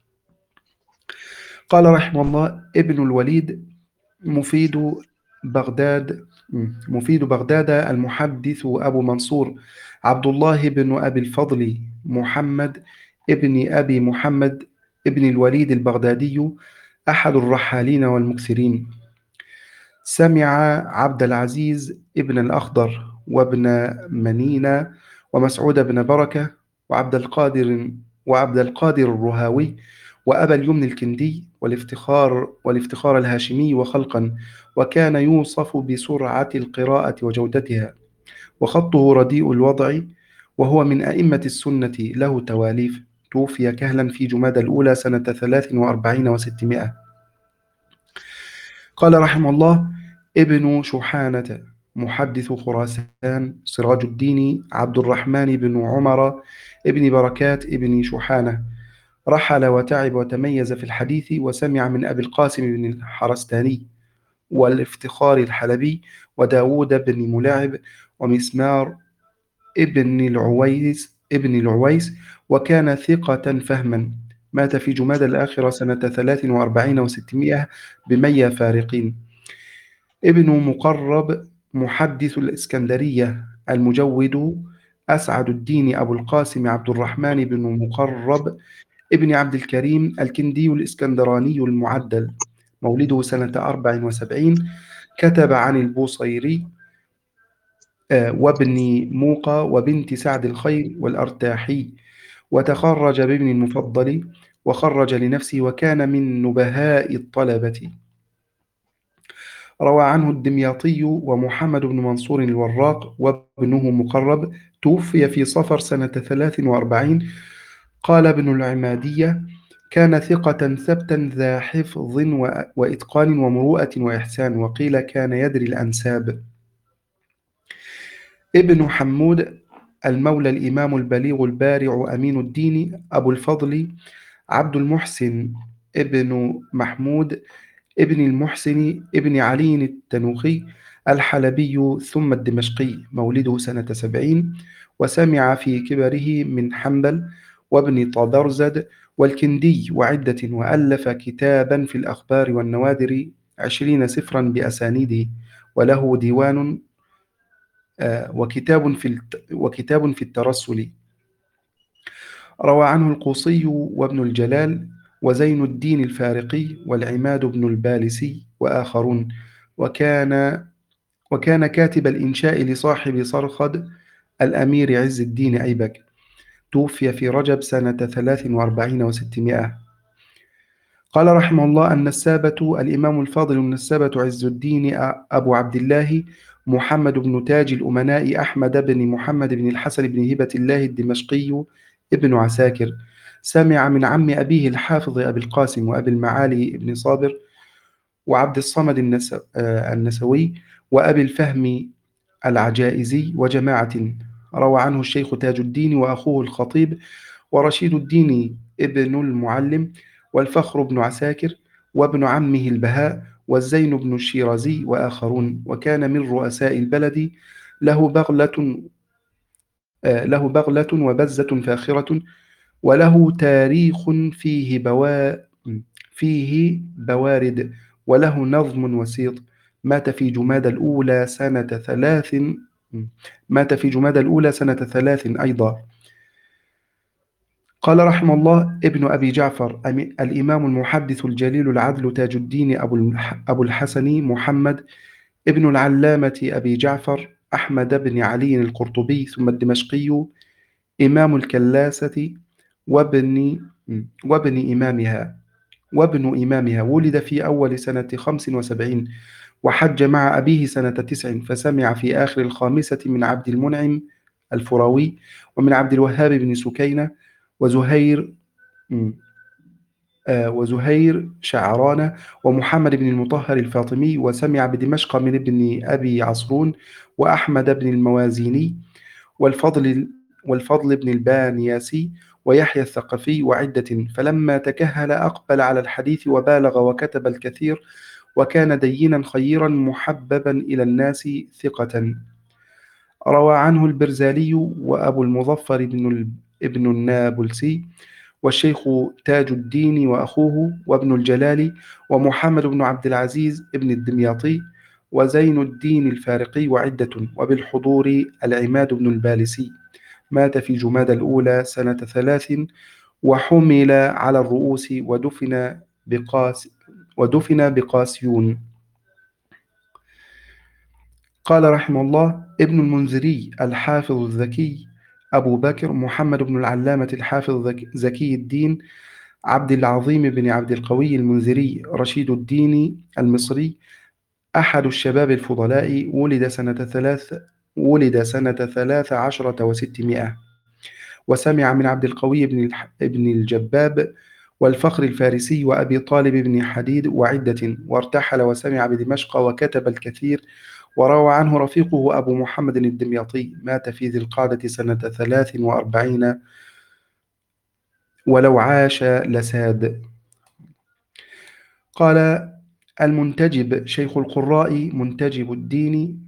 قال رحمه الله: ابن الوليد مفيد بغداد مفيد بغداد المحدث أبو منصور عبد الله بن أبي الفضل محمد ابن أبي محمد ابن الوليد البغدادي أحد الرحالين والمكثرين. سمع عبد العزيز ابن الأخضر وابن منينة ومسعود بن بركة وعبد القادر وعبد القادر الرهاوي وأبا اليمن الكندي والافتخار والافتخار الهاشمي وخلقا، وكان يوصف بسرعة القراءة وجودتها، وخطه رديء الوضع، وهو من أئمة السنة، له تواليف. توفي كهلا في جمادى الأولى سنة ثلاث وأربعين وستمائة. قال رحمه الله: ابن شحانة محدث خراسان سراج الدين عبد الرحمن بن عمر ابن بركات ابن شحانة، رحل وتعب وتميز في الحديث، وسمع من أبي القاسم بن الحرستاني والافتخار الحلبي وداود بن ملاعب ومسمار ابن العويس ابن العويس وكان ثقة فهما. مات في جمادى الآخرة سنة ثلاث وأربعين وستمائة بمية فارقين. ابن مقرب محدث الإسكندرية المجود أسعد الدين أبو القاسم عبد الرحمن بن مقرب ابن عبد الكريم الكندي الإسكندراني المعدل، مولده سنة أربع وسبعين. كتب عن البوصيري آه، وابن موقى وبنت سعد الخير والأرتاحي، وتخرج بابن المفضل وخرج لنفسه، وكان من نبهاء الطلبة. روى عنه الدمياطي ومحمد بن منصور الوراق وابنه مقرب. توفي في صفر سنة ثلاث وأربعين. قال ابن العمادية: كان ثقة ثبتا ذا حفظ و- وإتقان ومروءة وإحسان، وقيل كان يدري الأنساب. ابن حمود المولى الإمام البليغ البارع أمين الدين أبو الفضل عبد المحسن ابن محمود ابن المحسن ابن علي التنوخي الحلبي ثم الدمشقي، مولده سنة سبعين. وسمع في كبره من حنبل وابن طبرزد والكندي وعدة، وألف كتابا في الأخبار والنوادر عشرين سفرا بأسانيده، وله ديوان آه، وكتاب في الت- وكتاب في الترسل. روى عنه القوصي وابن الجلال وزين الدين الفارقي والعماد بن البالسي وآخرون. وكان وكان كاتب الإنشاء لصاحب صرخد الأمير عز الدين أيبك، توفي في رجب سنة ثلاث وأربعين وستمائة. قال رحمه الله: النسابة الإمام الفاضل النسابة عز الدين أبو عبد الله محمد بن تاج الأمناء أحمد بن محمد بن الحسن بن هبة الله الدمشقي ابن عساكر، سمع من عم أبيه الحافظ أبي القاسم وأبي المعالي بن صابر وعبد الصمد النس... النسوي وأبي الفهم العجائزي وجماعة. روى عنه الشيخ تاج الدين وأخوه الخطيب ورشيد الدين ابن المعلم والفخر بن عساكر وابن عمه البهاء والزين بن الشيرازي وآخرون. وكان من رؤساء البلد، له بغلة له بغلة وبزة فاخرة، وله تاريخ فيه بوا فيه بوارد، وله نظم وسيط. مات في جمادى الأولى سنة ثلاث مات في جمادى الأولى سنة ثلاث أيضا. قال رحمه الله: ابن أبي جعفر الإمام المحدث الجليل العدل تاج الدين أبو الحسن محمد ابن العلامة أبي جعفر أحمد بن علي القرطبي ثم الدمشقي، إمام الكلاسة وابن وابن إمامها وابن إمامها. ولد في أول سنة خمس وسبعين، وحج مع أبيه سنة تسع، فسمع في آخر الخامسة من عبد المنعم الفراوي ومن عبد الوهاب بن سكينة وزهير آه وزهير شعران ومحمد بن المطهر الفاطمي، وسمع بدمشق من ابن أبي عصرون وأحمد بن الموازيني والفضل والفضل بن البانياسي ويحيى الثقفي وعدة. فلما تكهل أقبل على الحديث وبالغ وكتب الكثير، وكان دينا خيرا محببا إلى الناس ثقة. روى عنه البرزالي وأبو المظفر بن ابن النابلسي والشيخ تاج الدين وأخوه وابن الجلال ومحمد بن عبد العزيز ابن الدمياطي وزين الدين الفارقي وعدة. وبالحضور العماد بن البالسي، مات في جمادى الأولى سنة ثلاث، وحمل على الرؤوس ودفن بقاس ودفن بقاسيون. قال رحمه الله: ابن المنذري الحافظ الذكي أبو بكر محمد بن العلامة الحافظ زكي الدين عبد العظيم بن عبد القوي المنذري رشيد الدين المصري، أحد الشباب الفضلاء، ولد سنة ثلاث ولد سنة ثلاث عشرة وستمائة، وسمع من عبد القوي بن ابن الجباب والفخر الفارسي وأبي طالب بن حديد وعدة، وارتحل وسمع بدمشق وكتب الكثير. وروى عنه رفيقه أبو محمد الدمياطي، مات في ذي القعدة سنة ثلاث وأربعين، ولو عاش لساد. قال المنتجب شيخ القراء منتجب الدين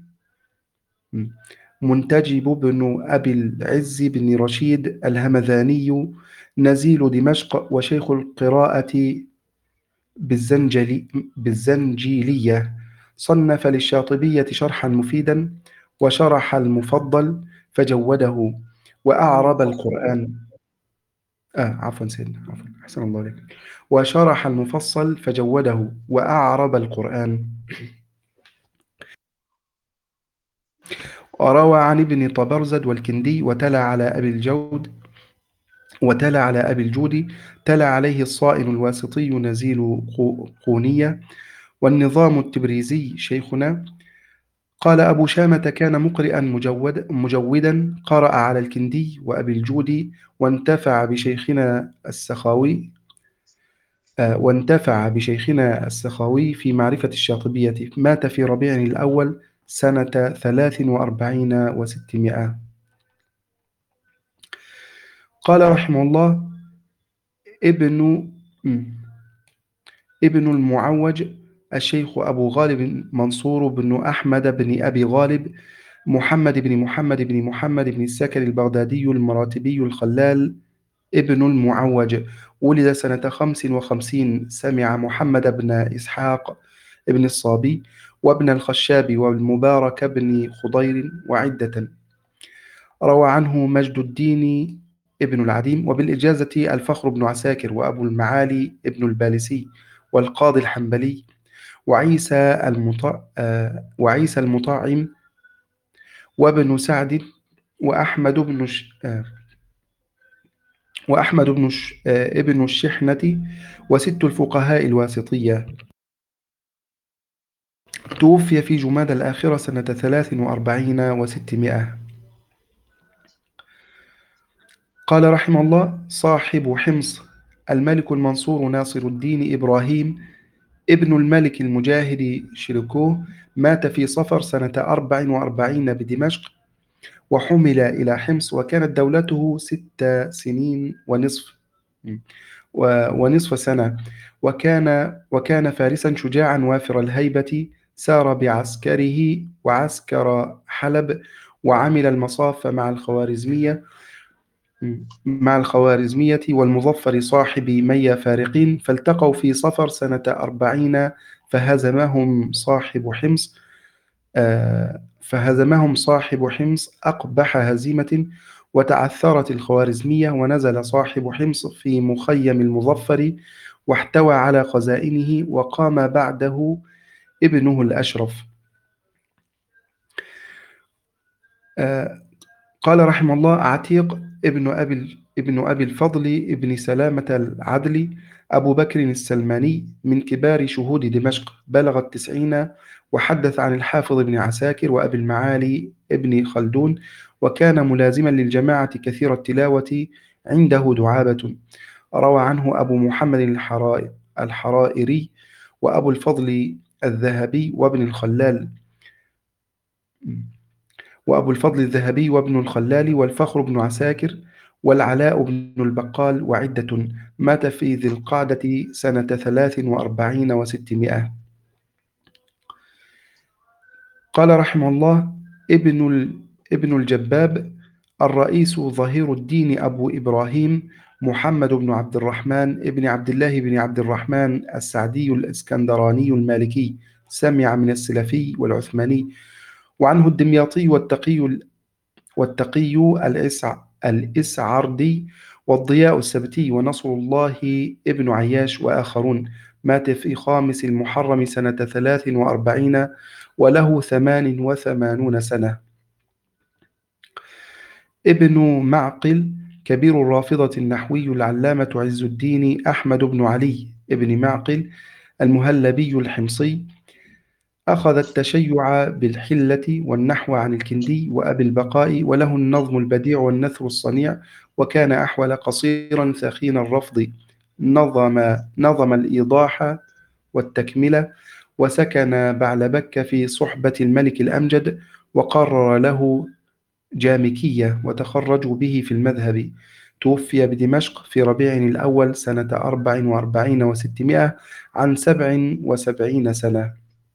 منتجب بن أبي العز بن رشيد الهمذاني نزيل دمشق، وشيخ القراءة بالزنجلي بالزنجيلية. صنف للشاطبية شرحا مفيدا، وشرح المفضل فجوده، وأعرب القرآن آه عفوا سيدنا عفوا أحسن الله عليك وشرح المفصل فجوده، وأعرب القرآن. وروى عن ابن طبرزد والكندي، وتلا على أبي الجود وتلا على أبي الجود تلا عليه الصائن الواسطي نزيل قونية، والنظام التبريزي شيخنا. قال أبو شامة: كان مقرئا مجود مجودا، قرأ على الكندي وأبي الجود، وانتفع بشيخنا السخاوي آه وانتفع بشيخنا السخاوي في معرفة الشاطبية. مات في ربيع الأول سنة ثلاث وأربعين وستمائة. قال رحمه الله: ابن ابن المعوج الشيخ أبو غالب منصور بن أحمد بن أبي غالب محمد بن محمد بن محمد بن السكر البغدادي المراتبي الخلال ابن المعوج، ولد سنة خمس وخمسين. سمع محمد بن إسحاق ابن الصابي وابن الخشاب والمبارك بن خضير وعدة. روى عنه مجد الدين ابن العديم، وبالإجازة الفخر بن عساكر، وأبو المعالي ابن البالسي، والقاضي الحنبلي، وعيسى المطع... آه، وعيسى المطعم، وابن سعد، وأحمد بن ش... آه، وأحمد بن ش... آه، ابن الشحنة، وست الفقهاء الواسطية. توفي في جمادى الآخرة سنة ثلاث وأربعين وستمائة. قال رحمه الله: صاحب حمص الملك المنصور ناصر الدين إبراهيم ابن الملك المجاهد شيركوه، مات في صفر سنة أربع وأربعين بدمشق، وحمل إلى حمص، وكانت دولته ست سنين ونصف ونصف سنة، وكان وكان فارسا شجاعا وافر الهيبة، سار بعسكره وعسكر حلب، وعمل المصاف مع الخوارزمية مع الخوارزمية والمظفر صاحب ميا فارقين، فالتقوا في صفر سنة أربعين، فهزمهم صاحب حمص آه فهزمهم صاحب حمص أقبح هزيمة، وتعثرت الخوارزمية، ونزل صاحب حمص في مخيم المظفر، واحتوى على خزائنه، وقام بعده ابنه الأشرف. آه قال رحمه الله: عتيق ابن أبي ابن أبي الفضل ابن سلامة العدلي أبو بكر السلماني، من كبار شهود دمشق، بلغ التسعين، وحدث عن الحافظ بن عساكر وأبي المعالي ابن خلدون، وكان ملازما للجماعة كثير التلاوة، عنده دعابة. روى عنه أبو محمد الحرائي الحرائري وأبو الفضل الذهبي وابن الخلال وأبو الفضل الذهبي وابن الخلال، والفخر بن عساكر، والعلاء بن البقال، وعدة. مات في ذي القعدة سنة ثلاث وأربعين وستمائة. قال رحمه الله: ابن ال... ابن الجباب الرئيس ظهير الدين أبو إبراهيم محمد بن عبد الرحمن ابن عبد الله بن عبد الرحمن السعدي الإسكندراني المالكي، سمع من السلفي والعثماني، وعنه الدمياطي والتقي والتقي الإسع الإسعردي، والضياء السبتي، ونصر الله ابن عياش، وآخرون. مات في خامس المحرم سنة ثلاث وأربعين، وله ثمان وثمانون سنة. ابن معقل كبير الرافضة النحوي العلامة عز الدين أحمد بن علي ابن معقل المهلبي الحمصي، أخذ التشيع بالحلة والنحو عن الكندي وأبي البقاء، وله النظم البديع والنثر الصنيع، وكان أحول قصيرا ثخين الرفض، نظم, نظم الإيضاح والتكملة، وسكن بعلبك في صحبة الملك الأمجد، وقرر له جامكية، وتخرجوا به في المذهب. توفي بدمشق في ربيع الأول سنة أربع وأربعين وستمائة، عن سبع وسبعين سنة.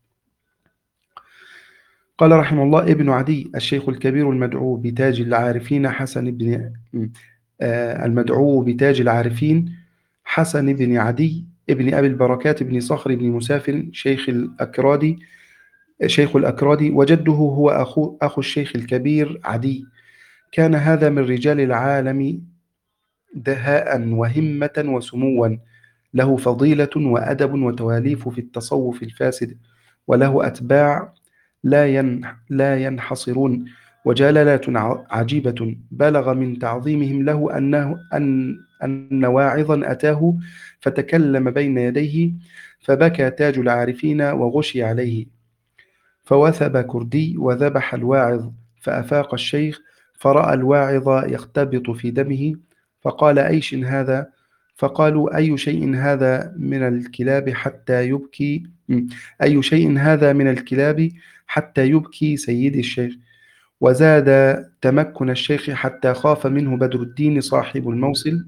قال رحمه الله: ابن عدي الشيخ الكبير المدعو بتاج العارفين حسن بن آه المدعو بتاج العارفين حسن بن عدي ابن أبي البركات بن صخر بن مسافر، شيخ الأكرادي شيخ الأكرادي، وجده هو أخو, أخو الشيخ الكبير عدي. كان هذا من رجال العالم دهاء وهمة وسموا، له فضيلة وأدب وتواليف في التصوف الفاسد، وله أتباع لا لا ينحصرون، وجلالات عجيبة، بلغ من تعظيمهم له أنه أن أن واعظا أتاه فتكلم بين يديه، فبكى تاج العارفين وغشي عليه، فوثب كردي وذبح الواعظ، فأفاق الشيخ فرأى الواعظ يختبط في دمه، فقال: أيش هذا؟ فقالوا: أي شيء هذا من الكلاب حتى يبكي أي شيء هذا من الكلاب حتى يبكي سيدي الشيخ. وزاد تمكن الشيخ حتى خاف منه بدر الدين صاحب الموصل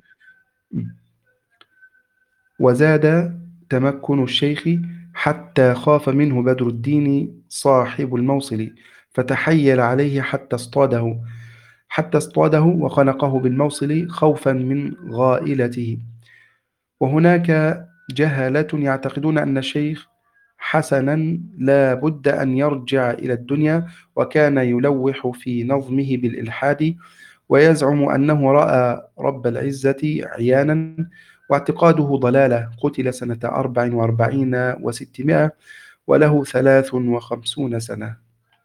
وزاد تمكن الشيخ حتى خاف منه بدر الدين صاحب الموصل، فتحيل عليه حتى اصطاده حتى اصطاده وخنقه بالموصل خوفا من غائلته. وهناك جهلة يعتقدون أن الشيخ حسنا لا بد أن يرجع إلى الدنيا، وكان يلوح في نظمه بالإلحاد، ويزعم أنه رأى رب العزة عيانا، واعتقاده ضلالة. قتل سنة أربع وأربعين وستمائة وله ثلاث وخمسون سنة.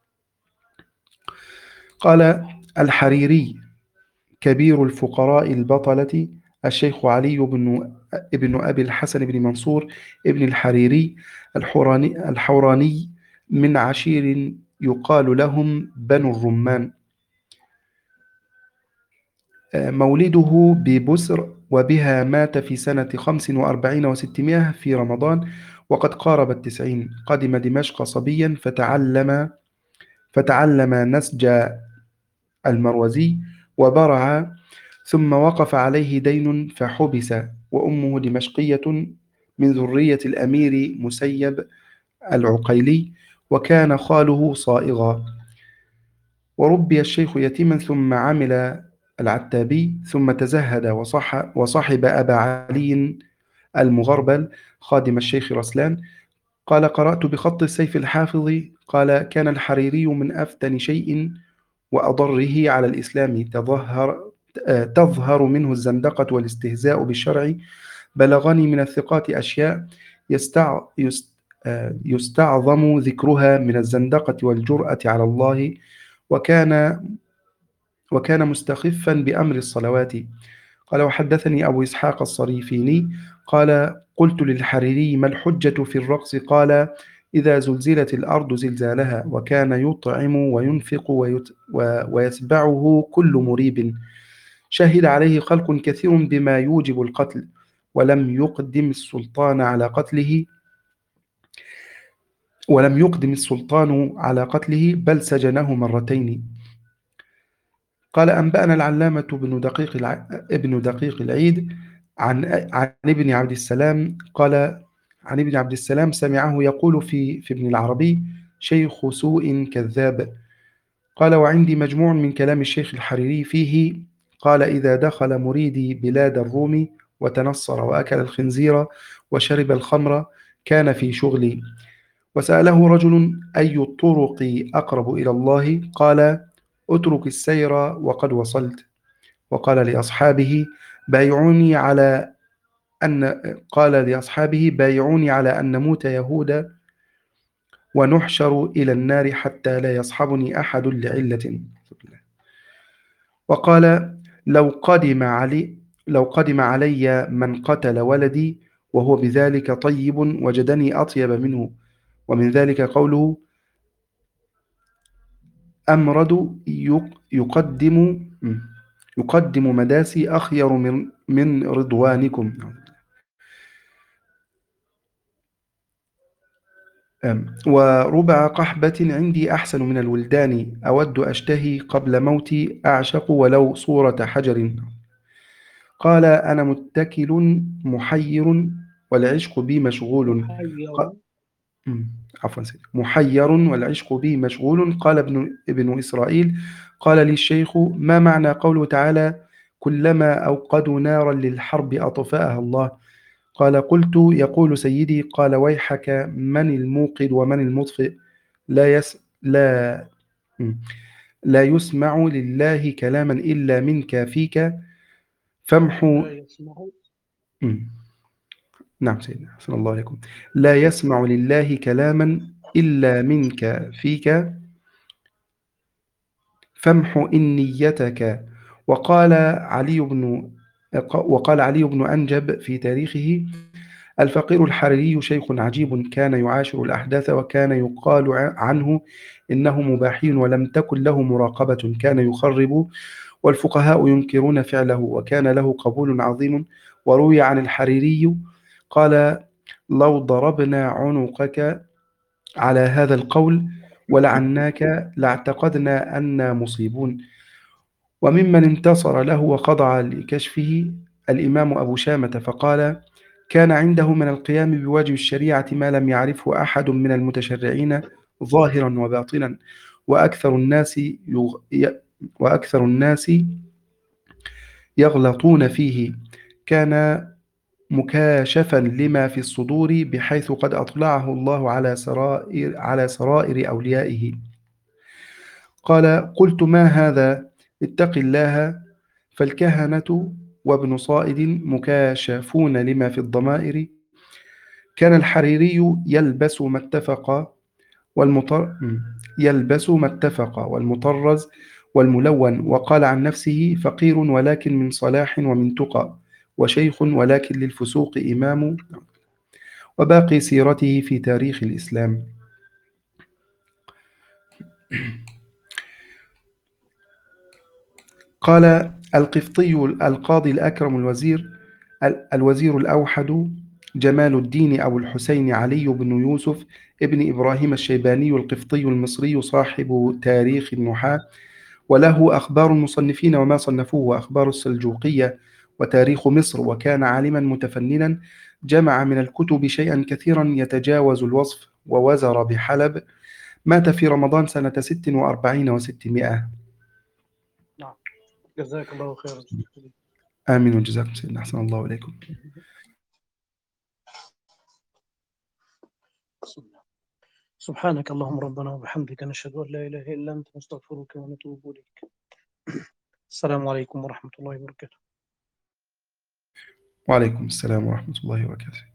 قال الحريري كبير الفقراء البطلة الشيخ علي بن ابن أبي الحسن بن منصور ابن الحريري الحوراني, الحوراني من عشير يقال لهم بنو الرمان، مولده ببسر، وبها مات في سنة خمس وأربعين وستمائة في رمضان وقد قارب التسعين. قدم دمشق صبيا فتعلم فتعلم نسج المروزي وبرع، ثم وقف عليه دين فحبس، وأمه دمشقية من ذرية الأمير مسيب العقيلي، وكان خاله صائغا. وربي الشيخ يتيما، ثم عمل العتابي، ثم تزهد وصح وصاحب أبا علي المغربل خادم الشيخ رسلان. قال قرأت بخط السيف الحافظ. قال كان الحريري من أفتن شيء وأضره على الإسلام، تظهر تظهر منه الزندقة والاستهزاء بالشرع. بلغني من الثقات أشياء يستع... يست... يستعظم ذكرها من الزندقة والجرأة على الله، وكان وكان مستخفا بأمر الصلوات. قال وحدثني أبو إسحاق الصريفيني قال قلت للحريري ما الحجة في الرقص؟ قال إذا زلزلت الأرض زلزالها. وكان يطعم وينفق ويت... و... ويتبعه كل مريب. شهد عليه خلق كثير بما يوجب القتل، ولم يقدم السلطان على قتله ولم يقدم السلطان على قتله بل سجنه مرتين. قال أنبأنا العلامة بن دقيق الع... ابن دقيق العيد عن عن ابن عبد السلام قال عن ابن عبد السلام سمعه يقول في في ابن العربي شيخ سوء كذاب. قال وعندي مجموع من كلام الشيخ الحريري فيه. قال إذا دخل مريدي بلاد الروم وتنصر وأكل الخنزير وشرب الخمر كان في شغلي. وسأله رجل أي الطرق أقرب إلى الله؟ قال اترك السير وقد وصلت. وقال لأصحابه بايعوني على أن قال لأصحابه بايعوني على أن نموت يهودا ونحشر إلى النار حتى لا يصحبني أحد لعلة. وقال لو قدم علي لو قدم علي من قتل ولدي وهو بذلك طيب وجدني أطيب منه. ومن ذلك قوله أمرد يقدم يقدم مداسي أخير من من رضوانكم. وربع قحبة عندي أحسن من الولدان، أود أشتهي قبل موتي أعشق ولو صورة حجر. قال أنا متكل محير والعشق بي مشغول. ق... عفوا سيدي محير والعشق بي مشغول. قال ابن, ابن إسرائيل قال لي الشيخ ما معنى قوله تعالى كلما أوقدوا نارا للحرب أطفأها الله؟ قال قلت يقول سيدي قال ويحك من الموقد ومن المطفئ؟ لا يس لا لا يسمع لله كلاما إلا منك فيك فامحو. نعم سيدنا أحسن الله عليكم. لا يسمع لله كلاما إلا منك فيك فامحو إنيتك. وقال علي بن وقال علي بن أنجب في تاريخه الفقير الحريري شيخ عجيب كان يعاشر الأحداث وكان يقال عنه إنه مباحي ولم تكن له مراقبة، كان يخرب والفقهاء ينكرون فعله وكان له قبول عظيم. وروي عن الحريري قال لو ضربنا عنقك على هذا القول ولعناك لاعتقدنا أننا مصيبون. وممن انتصر له وخضع لكشفه الإمام أبو شامة فقال كان عنده من القيام بواجب الشريعة ما لم يعرفه أحد من المتشرعين ظاهرا وباطنا، وأكثر الناس يغ... وأكثر الناس يغلطون فيه. كان مكاشفا لما في الصدور بحيث قد أطلعه الله على سرائر على سرائر أوليائه. قال قلت ما هذا؟ اتق الله، فالكهنة وابن صائد مكاشفون لما في الضمائر. كان الحريري يلبس ما اتفق والمطر يلبس ما اتفق والمطرز والملون، وقال عن نفسه: فقير ولكن من صلاح ومن تقى، وشيخ ولكن للفسوق إمام. وباقي سيرته في تاريخ الإسلام. قال القفطي القاضي الأكرم الوزير الوزير الأوحد جمال الدين أبو الحسين علي بن يوسف ابن إبراهيم الشيباني القفطي المصري صاحب تاريخ النحاة، وله أخبار المصنفين وما صنفوه، وأخبار السلجوقية وتاريخ مصر، وكان عالما متفننا، جمع من الكتب شيئا كثيرا يتجاوز الوصف، ووزر بحلب. مات في رمضان سنة ست وأربعين وستمائة. نعم، جزاك الله خيرا. آمين وجزاكم سيدنا، أحسن الله إليكم. سبحانك اللهم ربنا وبحمدك، نشهد أن لا إله إلا أنت، نستغفرك ونتوب إليك. السلام عليكم ورحمة الله وبركاته. وعليكم السلام ورحمة الله وبركاته.